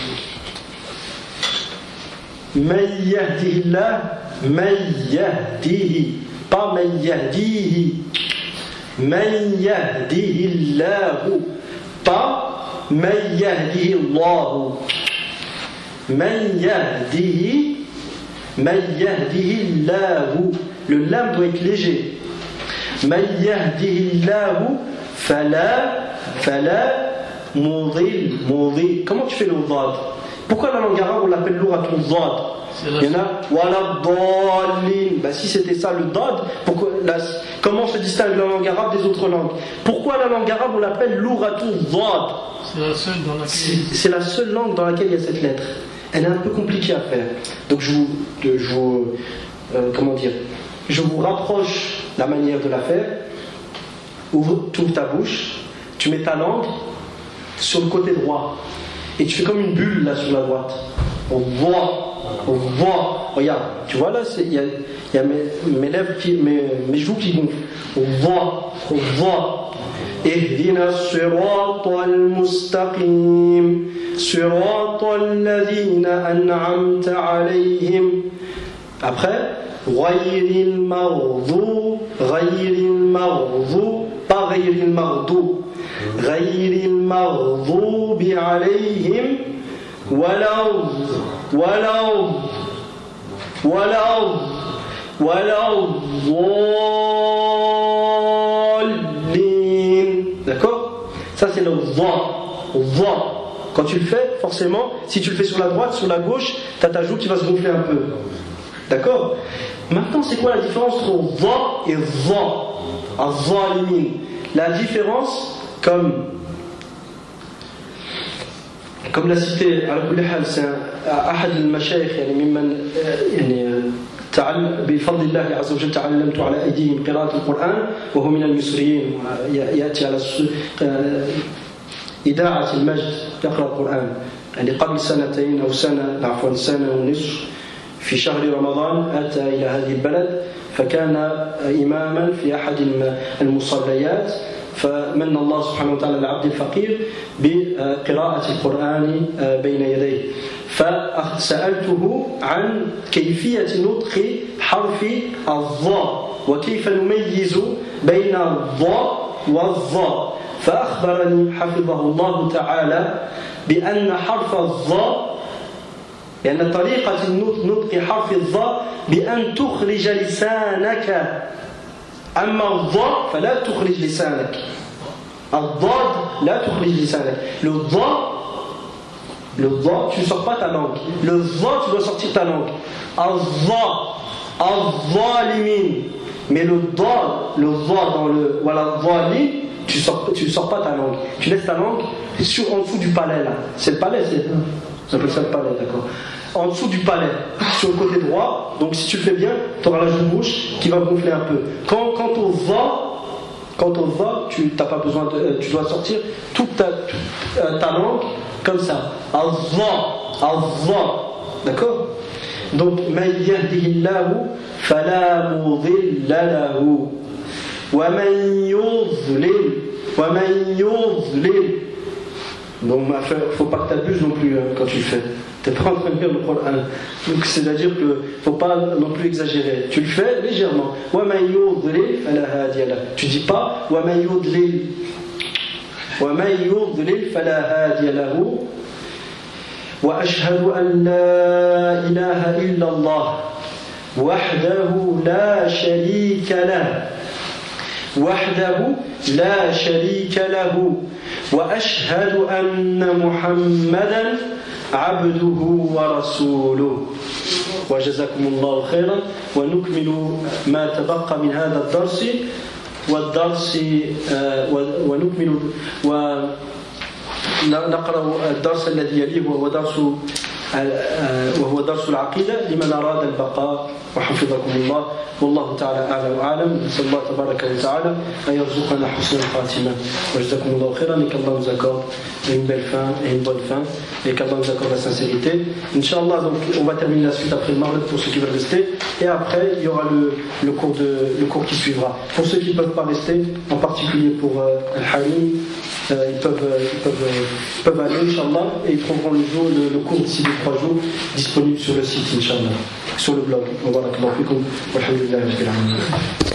May yahdihillah, may yahdihi. Pas may yahdihi. Man yahdihillahu. Pas may yahdihillahu. Man yahdihi Allahu. Le lam doit être léger. Man yahdihi Allahu fala mudil. Comment tu fais le dad? Pourquoi la langue arabe on l'appelle l'ouratul dad? Il y en a wala dallin. Si c'était ça le dad, comment se distingue la langue arabe des autres langues? Pourquoi la langue arabe on l'appelle l'ouratul dad? C'est la seule langue dans laquelle il y a cette lettre. Elle est un peu compliquée à faire. Donc je vous rapproche la manière de la faire. Tu ouvres ta bouche, tu mets ta langue sur le côté droit et tu fais comme une bulle là sur la droite. On voit. Regarde, tu vois là, il y a mes lèvres, mes joues qui gonflent. On voit. اهدنا الصراط المستقيم صراط الذين أنعمت عليهم. Après غير المغضوب pas غير المغضوب غير المغضوب عليهم ولا الضالين. D'accord? Ça c'est le dha. Quand tu le fais, forcément, si tu le fais sur la droite, sur la gauche, tu as ta joue qui va se gonfler un peu. D'accord? Maintenant, c'est quoi la différence entre dha et dha? Az-zalimin. La différence, comme l'a cité على كل حال أحد المشايخ يعني ممن يعني بفضل الله عز وجل تعلمت على أيديهم قراءة القرآن وهو من المصريين يأتي على إذاعة المجد يقرأ القرآن يعني قبل سنتين أو سنة ونصف في شهر رمضان أتى إلى هذه البلد فكان إماما في أحد المصليات فمن الله سبحانه وتعالى العبد الفقير بقراءة القرآن بين يديه فسألته عن كيفية نطق حرف الضاء وكيف نميز بين الضاء والظاء فأخبرني حفظه الله تعالى بأن حرف الضاء لأن طريقة نطق حرف الضاء بأن تخرج لسانك أما الضاء فلا تخرج لسانك الضاد لا تخرج لسانك le ضاد tu ne sors pas ta langue le ضاد tu dois sortir ta langue الظالمين mais le ضاد dans le voilà ظالم tu sors pas ta langue tu laisses ta langue en dessous du palais là c'est le palais ça s'appelle ça le palais d'accord en dessous du palais, sur le côté droit. Donc si tu le fais bien, tu auras la joue gauche qui va gonfler un peu. Quant au va, tu n'as pas besoin de, tu dois sortir toute ta langue comme ça. Allah. D'accord? Donc man yahdihillahu fala mudilla lahu wa man yudlil. Donc faut pas que tu abuses non plus quand tu le fais. Tu n'es pas en train de lire le Coran. Donc c'est-à-dire qu'il ne faut pas non plus exagérer. Tu le fais légèrement. Tu ne dis pas وَمَنْ يُضْلِلْ فَلَا هَادِيَ لَهُ وَأَشْهَدُ أَنْ لَا إِلَهَ إِلَّا اللَّهُ وَحْدَهُ لَا شَرِيكَ لَهُ وَأَشْهَدُ أَنَّ مُحَمَّدًا عبده ورسوله وجزاكم الله خيرا ونكمل ما تبقى من هذا الدرس ونكمل ونقرأ الدرس الذي يليه وهو درس العقيدة لمن أراد البقاء وحفظكم الله والله تعالى أعلى وأعلم نسأل الله تبارك وتعالى أن يرزقنا حسن الخاتمة وجزاكم الله خيرا et qu'Allah nous accorde une belle fin et une bonne fin et qu'Allah nous accorde la sincérité. Inch'Allah, donc on va terminer la suite après le Maghrib pour ceux qui veulent rester et après il y aura le cours qui suivra. Pour ceux qui ne peuvent pas rester, en particulier pour Al-Halim, ils peuvent aller Inch'Allah et ils trouveront le cours d'ici 2-3 jours disponible sur le site Inch'Allah, sur le blog. Wa barakallahu fikum walhamdulillahi rabbil alamin.